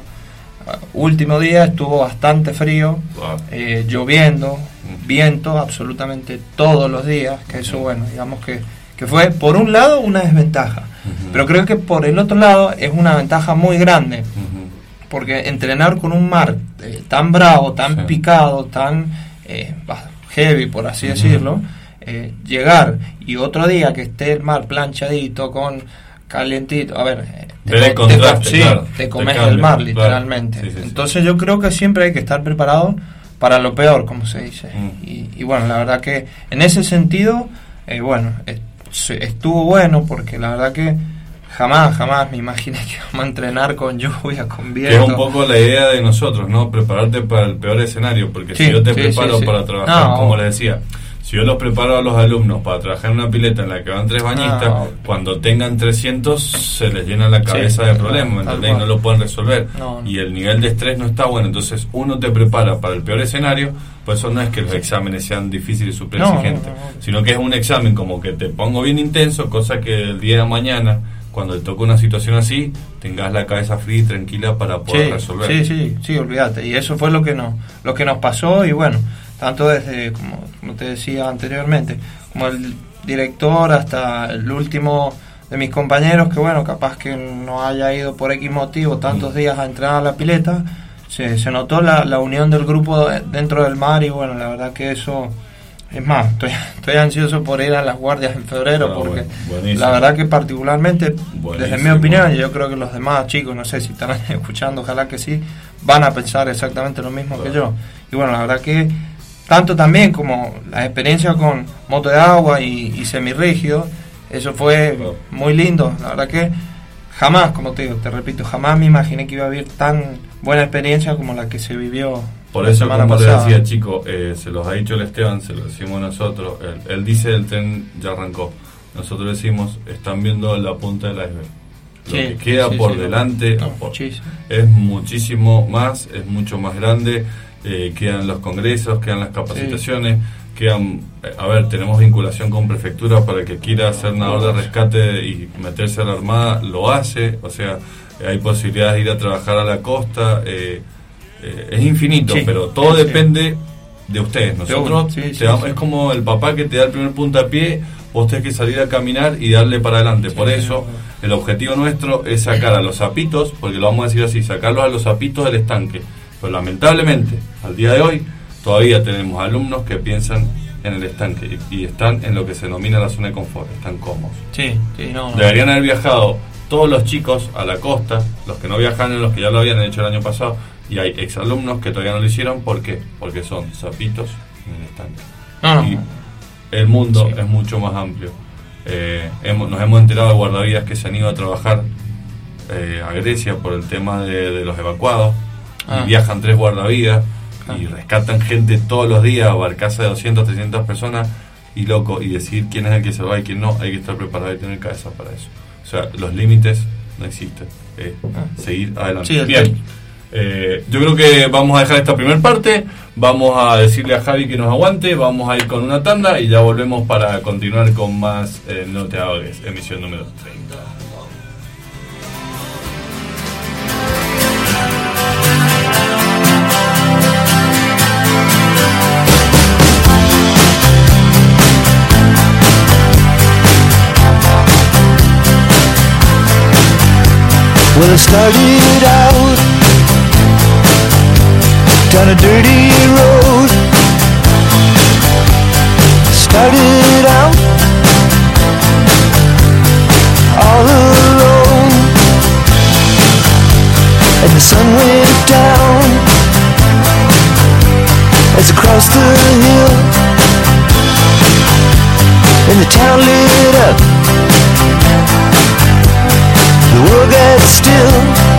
último día estuvo bastante frío, wow. eh, lloviendo, mm. viento absolutamente todos los días, que eso, mm. bueno, digamos que que fue por un lado una desventaja, uh-huh. pero creo que por el otro lado es una ventaja muy grande, uh-huh. porque entrenar con un mar eh, tan bravo, tan sí. picado, tan eh, heavy, por así uh-huh. decirlo, eh, llegar y otro día que esté el mar planchadito, con calientito, a ver, eh, te, te, contraste, te, sí, claro, te comes te el mar literalmente, claro. sí, sí, entonces sí. yo creo que siempre hay que estar preparado para lo peor, como se dice, uh-huh. y, y bueno, la verdad que en ese sentido, eh, bueno, eh, estuvo bueno porque la verdad que jamás, jamás me imaginé que vamos a entrenar con lluvia, con viento. Que es un poco la idea de nosotros, ¿no? Prepararte para el peor escenario, porque sí, si yo te sí, preparo sí, sí. para trabajar, no, como les decía, si yo los preparo a los alumnos para trabajar en una pileta en la que van tres bañistas, no, cuando tengan trescientos se les llena la cabeza sí, de problemas, ¿me entendés? Y no lo pueden resolver. No, no. Y el nivel de estrés no está bueno, entonces uno te prepara para el peor escenario. Por eso no es que los exámenes sean difíciles y súper no, exigentes, no, no, no. sino que es un examen como que te pongo bien intenso, cosa que el día de mañana, cuando te toque una situación así, tengas la cabeza fría y tranquila para poder sí, resolver. Sí, sí, sí, olvídate. Y eso fue lo que nos, lo que nos pasó y bueno, tanto desde, como, como te decía anteriormente, como el director hasta el último de mis compañeros, que bueno, capaz que no haya ido por X motivo tantos mm. días a entrenar a la pileta, se, se notó la, la unión del grupo dentro del mar y bueno, la verdad que eso, es más, estoy, estoy ansioso por ir a las guardias en febrero, ah, porque bueno, la verdad que particularmente, buenísimo. Desde mi opinión, yo creo que los demás chicos, no sé si están escuchando, ojalá que sí, van a pensar exactamente lo mismo claro. que yo. Y bueno, la verdad que tanto también como la experiencia con moto de agua y, y semirrígido, eso fue claro. muy lindo, la verdad que jamás, como te digo, te repito, jamás me imaginé que iba a vivir tan buena experiencia como la que se vivió. Por eso, como te decía, chico, eh, se los ha dicho el Esteban, se lo decimos nosotros, él, él dice el tren ya arrancó, nosotros decimos, están viendo la punta del iceberg, lo sí, que queda sí, por sí, delante no, por, es muchísimo más, es mucho más grande, eh, quedan los congresos, quedan las capacitaciones, sí. quedan, eh, a ver, tenemos vinculación con prefectura para el que quiera ser nadador de rescate y meterse a la armada, lo hace, o sea, eh, hay posibilidades de ir a trabajar a la costa, eh, eh, es infinito, sí, pero todo sí, depende sí. de ustedes. Nosotros sí, sí, te damos, sí. es como el papá que te da el primer puntapié, vos tenés que salir a caminar y darle para adelante. Sí, por eso sí. el objetivo nuestro es sacar a los zapitos, porque lo vamos a decir así, sacarlos a los zapitos del estanque. Pero lamentablemente, al día de hoy, todavía tenemos alumnos que piensan en el estanque y, y están en lo que se denomina la zona de confort, están cómodos. Sí, sí, no, no. Deberían haber viajado todos los chicos a la costa, los que no viajaron, los que ya lo habían hecho el año pasado, y hay exalumnos que todavía no lo hicieron. ¿Por qué? Porque son zapitos en el estanque. Ah, y el mundo sí. es mucho más amplio. Eh, hemos, nos hemos enterado de guardavidas que se han ido a trabajar eh, a Grecia por el tema de, de los evacuados, ah. y viajan tres guardavidas ah. y rescatan gente todos los días, barcaza de doscientas, trescientas personas, y loco, y decir quién es el que se va y quién no, hay que estar preparado y tener cabeza para eso. O sea, los límites no existen, eh, ah. seguir adelante. Sí, bien, Eh, yo creo que vamos a dejar esta primera parte, vamos a decirle a Javi que nos aguante, vamos a ir con una tanda y ya volvemos para continuar con más eh, No te ahogues, emisión número treinta. Well, I started out down a dirty road. Started out all alone, and the sun went down as I crossed the hill, and the town lit up. The world got still.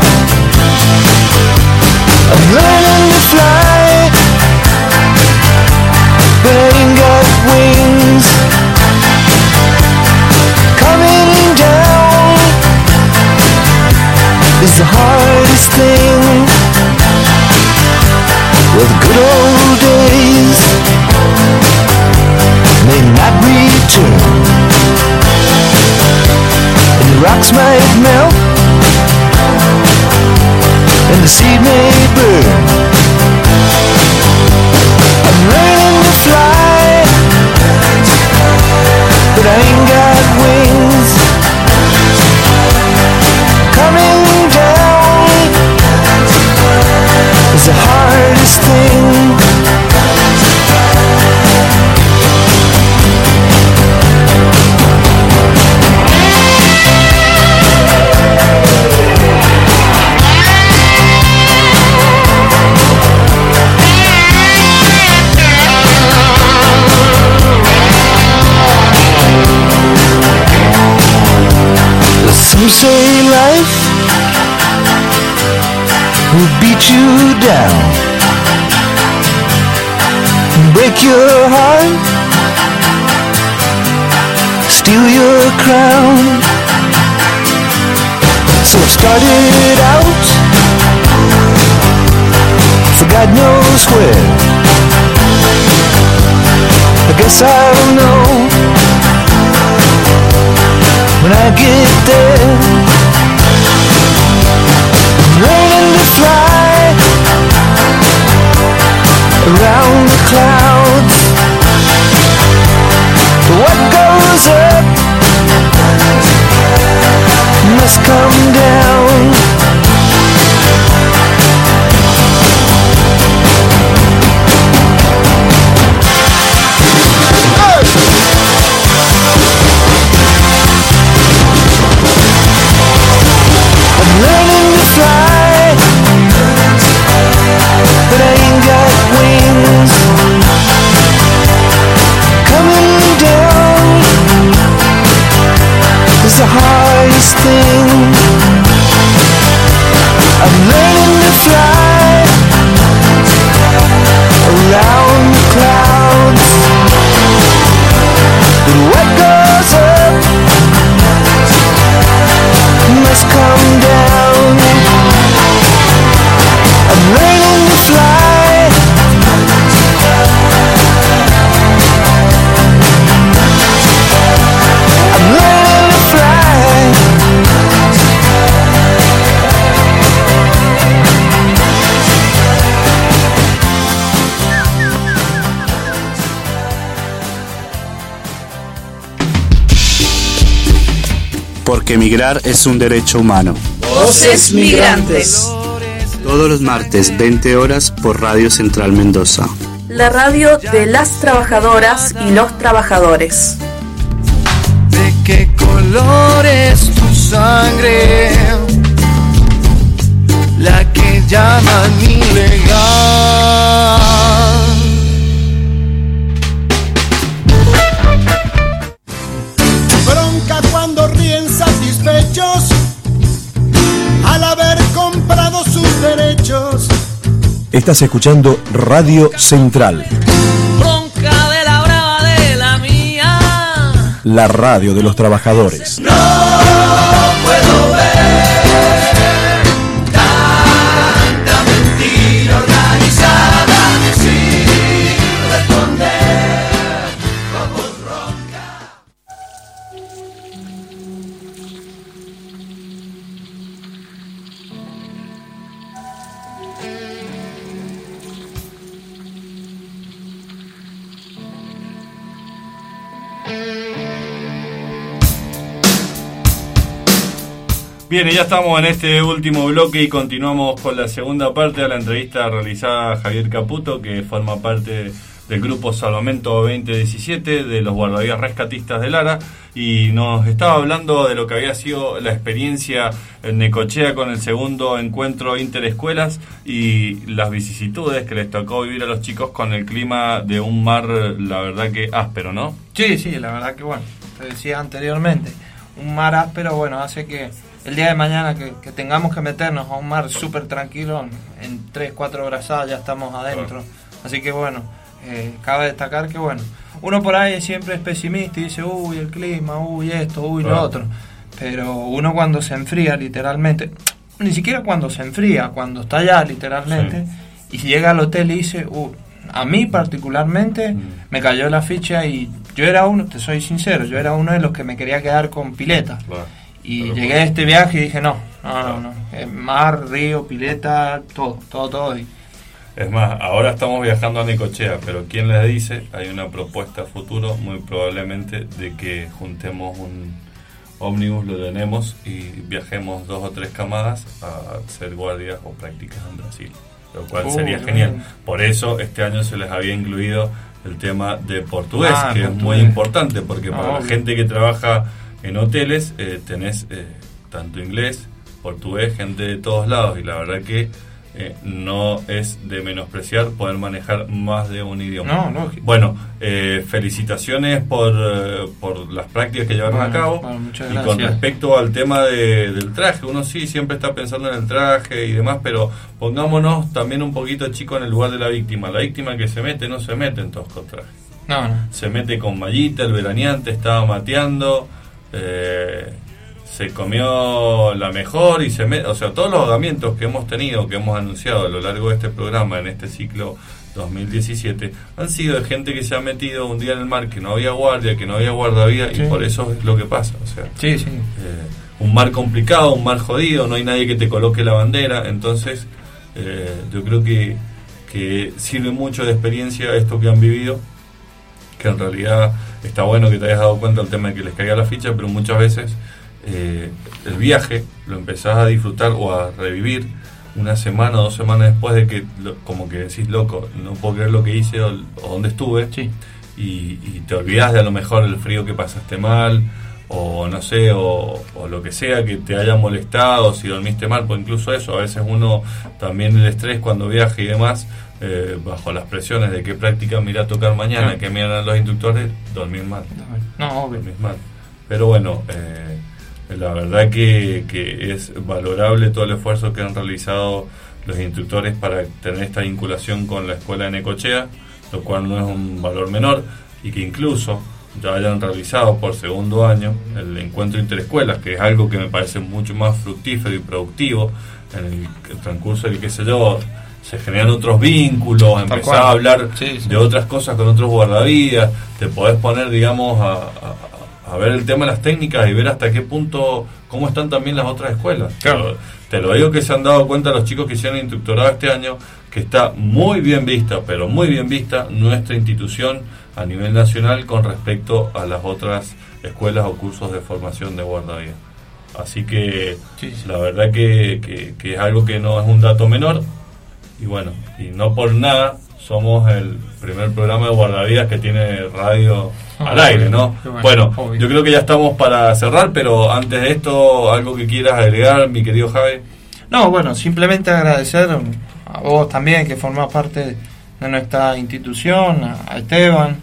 I'm learning to fly, but I ain't got wings. Coming down is the hardest thing. Well, the good old days may not return, and the rocks might melt, and the seed may burn. I'm learning to fly, but I ain't got wings. Coming down is the hardest thing. Some say life will beat you down, break your heart, steal your crown. So I started out for God knows where. I guess I'll know when I get there. I'm learning to fly around the clouds. What goes up must come down. Learning to fly, but I ain't got wings. Coming down is the hardest thing. I'm learning to fly around the clouds, but what goes up must come down. I'm learning to fly. I'm learning to fly. Porque migrar es un derecho humano. Voces Migrantes. Todos los martes, veinte horas, por Radio Central Mendoza. La radio de las trabajadoras y los trabajadores. ¿De qué color es tu sangre? La que llaman ilegal. Bronca cuando ríen satisfechos al haber comprado sus derechos. Estás escuchando Radio Central, Bronca de la brava de la mía. la radio de los trabajadores. No puedo ver tanta Bien, y ya estamos en este último bloque y continuamos con la segunda parte de la entrevista realizada a Javier Caputo, que forma parte del grupo Salvamento veinte diecisiete de los guardavidas rescatistas de Lara, y nos estaba hablando de lo que había sido la experiencia en Necochea con el segundo encuentro interescuelas y las vicisitudes que les tocó vivir a los chicos con el clima de un mar, la verdad que áspero, ¿no? Sí, sí, la verdad que bueno, te decía anteriormente, un mar áspero, bueno, hace que el día de mañana que, que tengamos que meternos a un mar súper tranquilo, en tres, cuatro brazadas ya estamos adentro. Claro. Así que bueno, eh, cabe destacar que bueno, uno por ahí siempre es pesimista y dice, uy, el clima, uy, esto, uy, claro, lo otro. Pero uno cuando se enfría literalmente, ni siquiera cuando se enfría, cuando está allá literalmente, sí, y llega al hotel y dice, uh, a mí particularmente mm. me cayó la ficha y yo era uno, te soy sincero, yo era uno de los que me quería quedar con pileta. Claro. Y Pero llegué a este viaje y dije, no, no, no, no. Mar, río, pileta, todo, todo, todo. Y... Es más, ahora estamos viajando a Necochea, pero ¿quién les dice? Hay una propuesta a futuro, muy probablemente, de que juntemos un ómnibus, lo tenemos, y viajemos dos o tres camadas a hacer guardias o prácticas en Brasil, lo cual uh, sería genial. Bien. Por eso este año se les había incluido el tema de portugués, ah, que portugués. Es muy importante, porque ah, para obvio. La gente que trabaja en hoteles eh, tenés eh, tanto inglés, portugués, gente de todos lados, y la verdad que eh, no es de menospreciar poder manejar más de un idioma. No, no. Bueno, eh, felicitaciones por, eh, por las prácticas que llevaron bueno, a cabo. Bueno, muchas y gracias. Con respecto al tema de, del traje, uno sí siempre está pensando en el traje y demás, pero pongámonos también un poquito, chico, en el lugar de la víctima. La víctima que se mete no se mete en todos con traje. No, no. Se mete con mallita, el veraneante estaba mateando. Eh, se comió la mejor y se me, o sea, todos los ahogamientos que hemos tenido, que hemos anunciado a lo largo de este programa en este ciclo dos mil diecisiete, han sido de gente que se ha metido un día en el mar, que no había guardia, que no había guardavidas, sí, y por eso es lo que pasa, o sea, sí, sí. Eh, un mar complicado, un mar jodido, no hay nadie que te coloque la bandera, entonces eh, yo creo que, que sirve mucho de experiencia esto que han vivido, que en realidad está bueno que te hayas dado cuenta del tema de que les caiga la ficha, pero muchas veces eh, el viaje lo empezás a disfrutar o a revivir una semana o dos semanas después de que, lo, como que decís, loco, no puedo creer lo que hice o, o dónde estuve, sí, y, y te olvidás de a lo mejor el frío que pasaste mal, o no sé, o, o lo que sea que te haya molestado, si dormiste mal, pues incluso eso, a veces uno también el estrés cuando viaja y demás, Eh, bajo las presiones de qué práctica me irá a tocar mañana, que miran los instructores, dormir mal. No, dormir mal. Pero bueno, eh, la verdad que, que es valorable todo el esfuerzo que han realizado los instructores para tener esta vinculación con la escuela de Necochea, lo cual no es un valor menor, y que incluso ya hayan realizado por segundo año el encuentro interescuelas, que es algo que me parece mucho más fructífero y productivo en el, el transcurso del, qué sé yo, se generan otros vínculos, empezás a hablar sí, sí. de otras cosas con otros guardavidas, te podés poner, digamos, a, a, a ver el tema de las técnicas y ver hasta qué punto, cómo están también las otras escuelas. Claro. Te lo digo que se han dado cuenta los chicos que hicieron el instructorado este año, que está muy bien vista, pero muy bien vista nuestra institución a nivel nacional con respecto a las otras escuelas o cursos de formación de guardavidas. Así que sí, sí. la verdad que, que, que es algo que no es un dato menor. Y bueno, y no por nada somos el primer programa de guardavidas que tiene radio al aire, ¿no? Bueno, bueno, yo creo que ya estamos para cerrar, pero antes de esto, ¿algo que quieras agregar, mi querido Javi? No, bueno, simplemente agradecer a vos también, que formás parte de nuestra institución, a Esteban,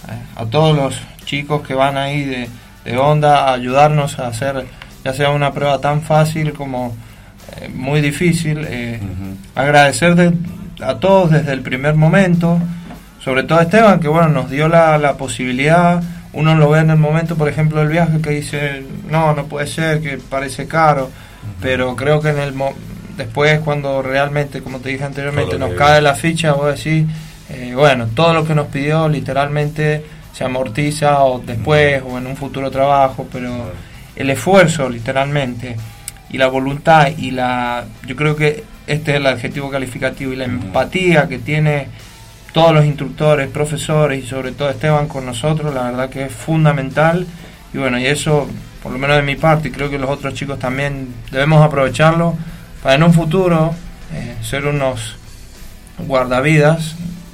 a todos los chicos que van ahí de, de Onda a ayudarnos a hacer ya sea una prueba tan fácil como Eh, muy difícil. eh, uh-huh. Agradecer de, a todos desde el primer momento, sobre todo a Esteban, que bueno, nos dio la, la posibilidad. Uno lo ve en el momento, por ejemplo, del viaje, que dice no, no puede ser, que parece caro, uh-huh. pero creo que en el mo- después, cuando realmente, como te dije anteriormente, nos cae la ficha, vos decís eh, bueno, todo lo que nos pidió literalmente se amortiza o después uh-huh. o en un futuro trabajo, pero uh-huh. el esfuerzo literalmente y la voluntad y la, yo creo que este es el adjetivo calificativo, y la uh-huh. empatía que tiene todos los instructores, profesores y sobre todo Esteban con nosotros, la verdad que es fundamental. Y bueno, y eso por lo menos de mi parte, y creo que los otros chicos también debemos aprovecharlo para en un futuro eh, ser unos guardavidas,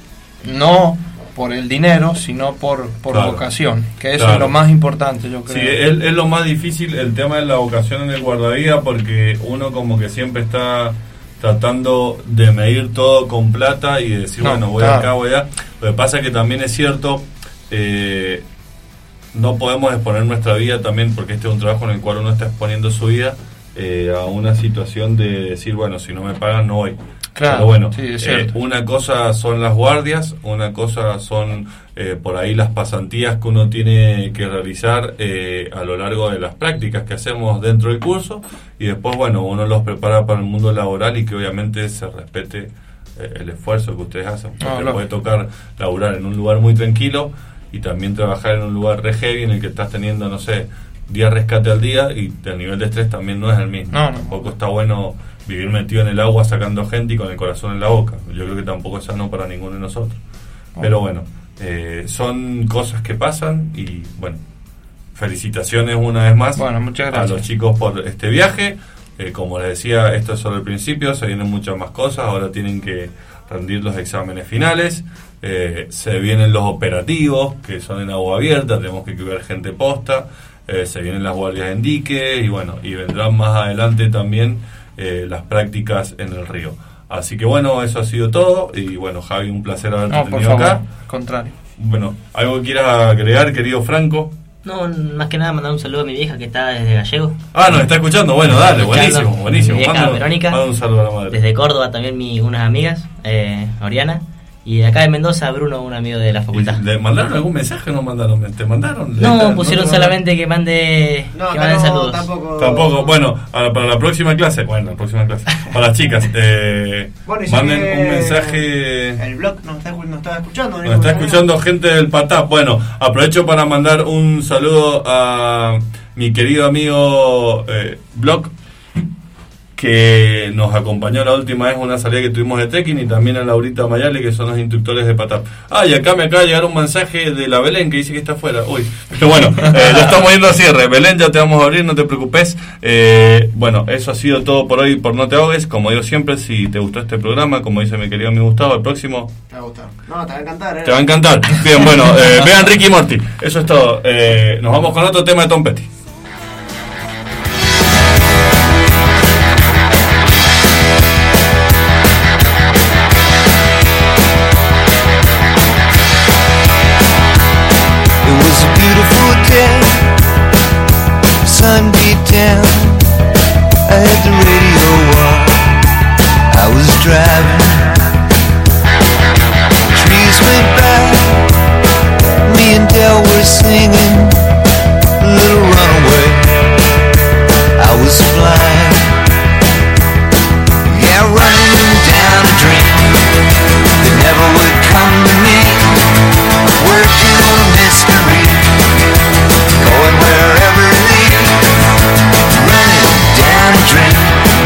no por el dinero, sino por, por claro, vocación, que eso claro. es lo más importante, yo creo. Sí, es, es lo más difícil el tema de la vocación en el guardavidas, porque uno como que siempre está tratando de medir todo con plata y decir, no, bueno, voy claro. acá, voy allá. Lo que pasa es que también es cierto, eh, no podemos exponer nuestra vida también, porque este es un trabajo en el cual uno está exponiendo su vida eh, a una situación de decir, bueno, si no me pagan no voy. Claro, pero bueno, sí, eh, una cosa son las guardias, una cosa son eh, por ahí las pasantías que uno tiene que realizar eh, a lo largo de las prácticas que hacemos dentro del curso, y después, bueno, uno los prepara para el mundo laboral y que obviamente se respete eh, el esfuerzo que ustedes hacen, porque no, puede tocar laburar en un lugar muy tranquilo y también trabajar en un lugar re heavy en el que estás teniendo, no sé, diez rescate al día, y el nivel de estrés también no es el mismo. No, no. Tampoco está bueno vivir metido en el agua sacando gente y con el corazón en la boca. Yo creo que tampoco es sano para ninguno de nosotros. Oh. Pero bueno, eh, son cosas que pasan y bueno, felicitaciones una vez más bueno, muchas gracias a los chicos por este viaje. Eh, como les decía, esto es solo el principio, se vienen muchas más cosas. Ahora tienen que rendir los exámenes finales, eh, se vienen los operativos que son en agua abierta, tenemos que cuidar gente posta, eh, se vienen las guardias en dique y bueno, y vendrán más adelante también Eh, las prácticas en el río. Así que bueno, eso ha sido todo. Y bueno, Javi, un placer haberte no, tenido por favor, acá. Contrario. Bueno, ¿algo que quieras agregar, querido Franco? No, más que nada mandar un saludo a mi vieja que está desde Gallego. Ah, nos está escuchando. Bueno, dale, buenísimo, buenísimo. Mi vieja manda, Verónica. Manda un saludo a la madre. Desde Córdoba también mi, unas amigas, eh, Oriana. Y de acá de Mendoza, Bruno, un amigo de la facultad. ¿Le mandaron algún mensaje o no mandaron? ¿Te mandaron? No, pusieron ¿no solamente que mande no, que manden saludos. Tampoco. Tampoco. Bueno, ahora para la próxima clase, bueno, la próxima clase, para las chicas, eh, bueno, manden un mensaje. El blog nos está, nos está escuchando. Nos está escuchando gente del Patap. Bueno, aprovecho para mandar un saludo a mi querido amigo eh, Blog, que nos acompañó la última vez una salida que tuvimos de trekking, y también a Laurita Mayale, que son los instructores de Patap. Ah, y acá me acaba de llegar un mensaje de la Belén que dice que está afuera. Uy, pero bueno, eh, ya estamos yendo a cierre. Belén, ya te vamos a abrir, no te preocupes. Eh, bueno, eso ha sido todo por hoy por No Te Ahogues. Como digo siempre, si te gustó este programa, como dice mi querido amigo Gustavo, el próximo... Te va a gustar. No, te va a encantar, ¿eh? Te va a encantar. Bien, bueno, eh, vean Ricky Morty. Eso es todo. Eh, nos vamos con otro tema de Tom Petty. Sun beat down, I had the radio on, I was driving, trees went by, me and Del were singing, a little runaway, I was flying, yeah, running down a dream, that never would come to me, working on a mystery, going wherever it leads, running down a dream.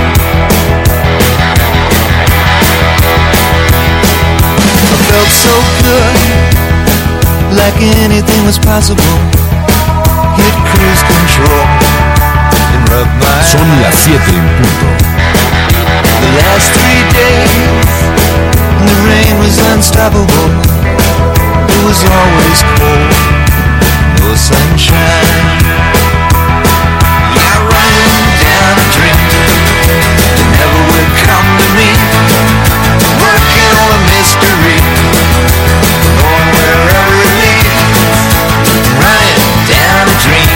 I felt so good, like anything was possible. Hit cruise control and rub my Son las siete en punto. The last three days, the rain was unstoppable. It was always cold, no sunshine. Yeah, running down a dream that never would come to me. Working on a mystery, going wherever it leads. Running down a dream.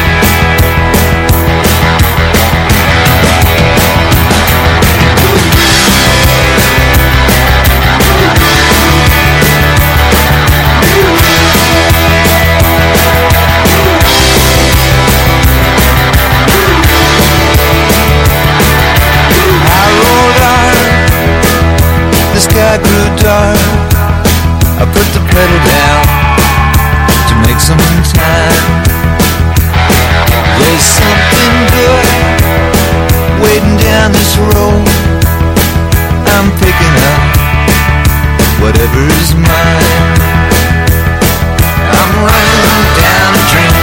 The sky grew dark, I put the pedal down to make some time. There's something good waiting down this road. I'm picking up whatever is mine. I'm running down a dream